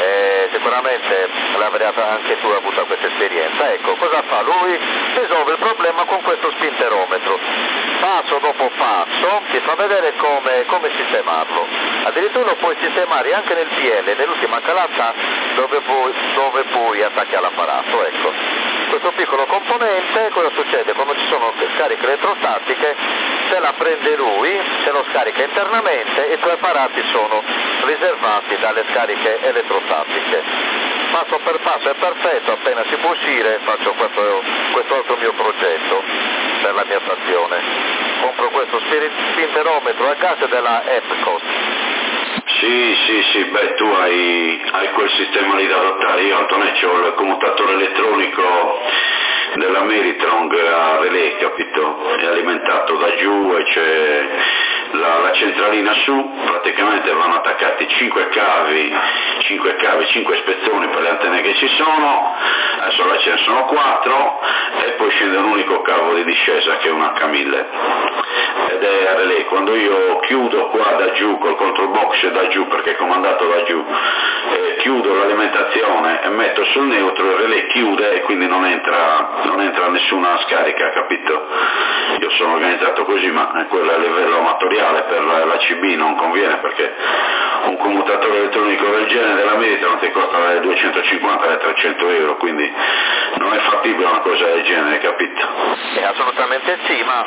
l'avrai anche tu avuto questa esperienza. Ecco, cosa fa? Lui risolve il problema con questo spinterometro, passo dopo passo ti fa vedere come sistemarlo, addirittura lo puoi sistemare anche nel PL, nell'ultima calata dove poi attacchi all'apparato. Ecco, questo piccolo componente, cosa succede? Quando ci sono scariche elettrostatiche, se la prende lui, se lo scarica internamente e i tuoi apparati sono riservati dalle scariche elettrostatiche. Passo per passo è perfetto, appena si può uscire faccio questo altro mio progetto per la mia stazione. Compro questo spinterometro a gas della Epcot. Sì, beh, tu hai quel sistema lì da adottare. Io, Antonio, ho il commutatore elettronico della Meritrong a relay, capito? È alimentato da giù e c'è la centralina su, praticamente vanno attaccati 5 cavi, 5 spezzoni per le antenne che ci sono, adesso là ce ne sono 4 e poi scende un unico cavo di discesa che è un H1000 ed è a relay. Quando io chiudo qua da giù col control box da giù, perché è comandato da giù, chiudo l'alimentazione e metto sul neutro, il relay chiude e quindi non entra nessuna scarica, capito? Io sono organizzato così, ma quello a livello amatoriale, per la CB non conviene, perché un commutatore elettronico del genere della Mediatron ti costa dalle 250 alle 300 euro, quindi non è fattibile una cosa del genere, capito? Assolutamente sì, ma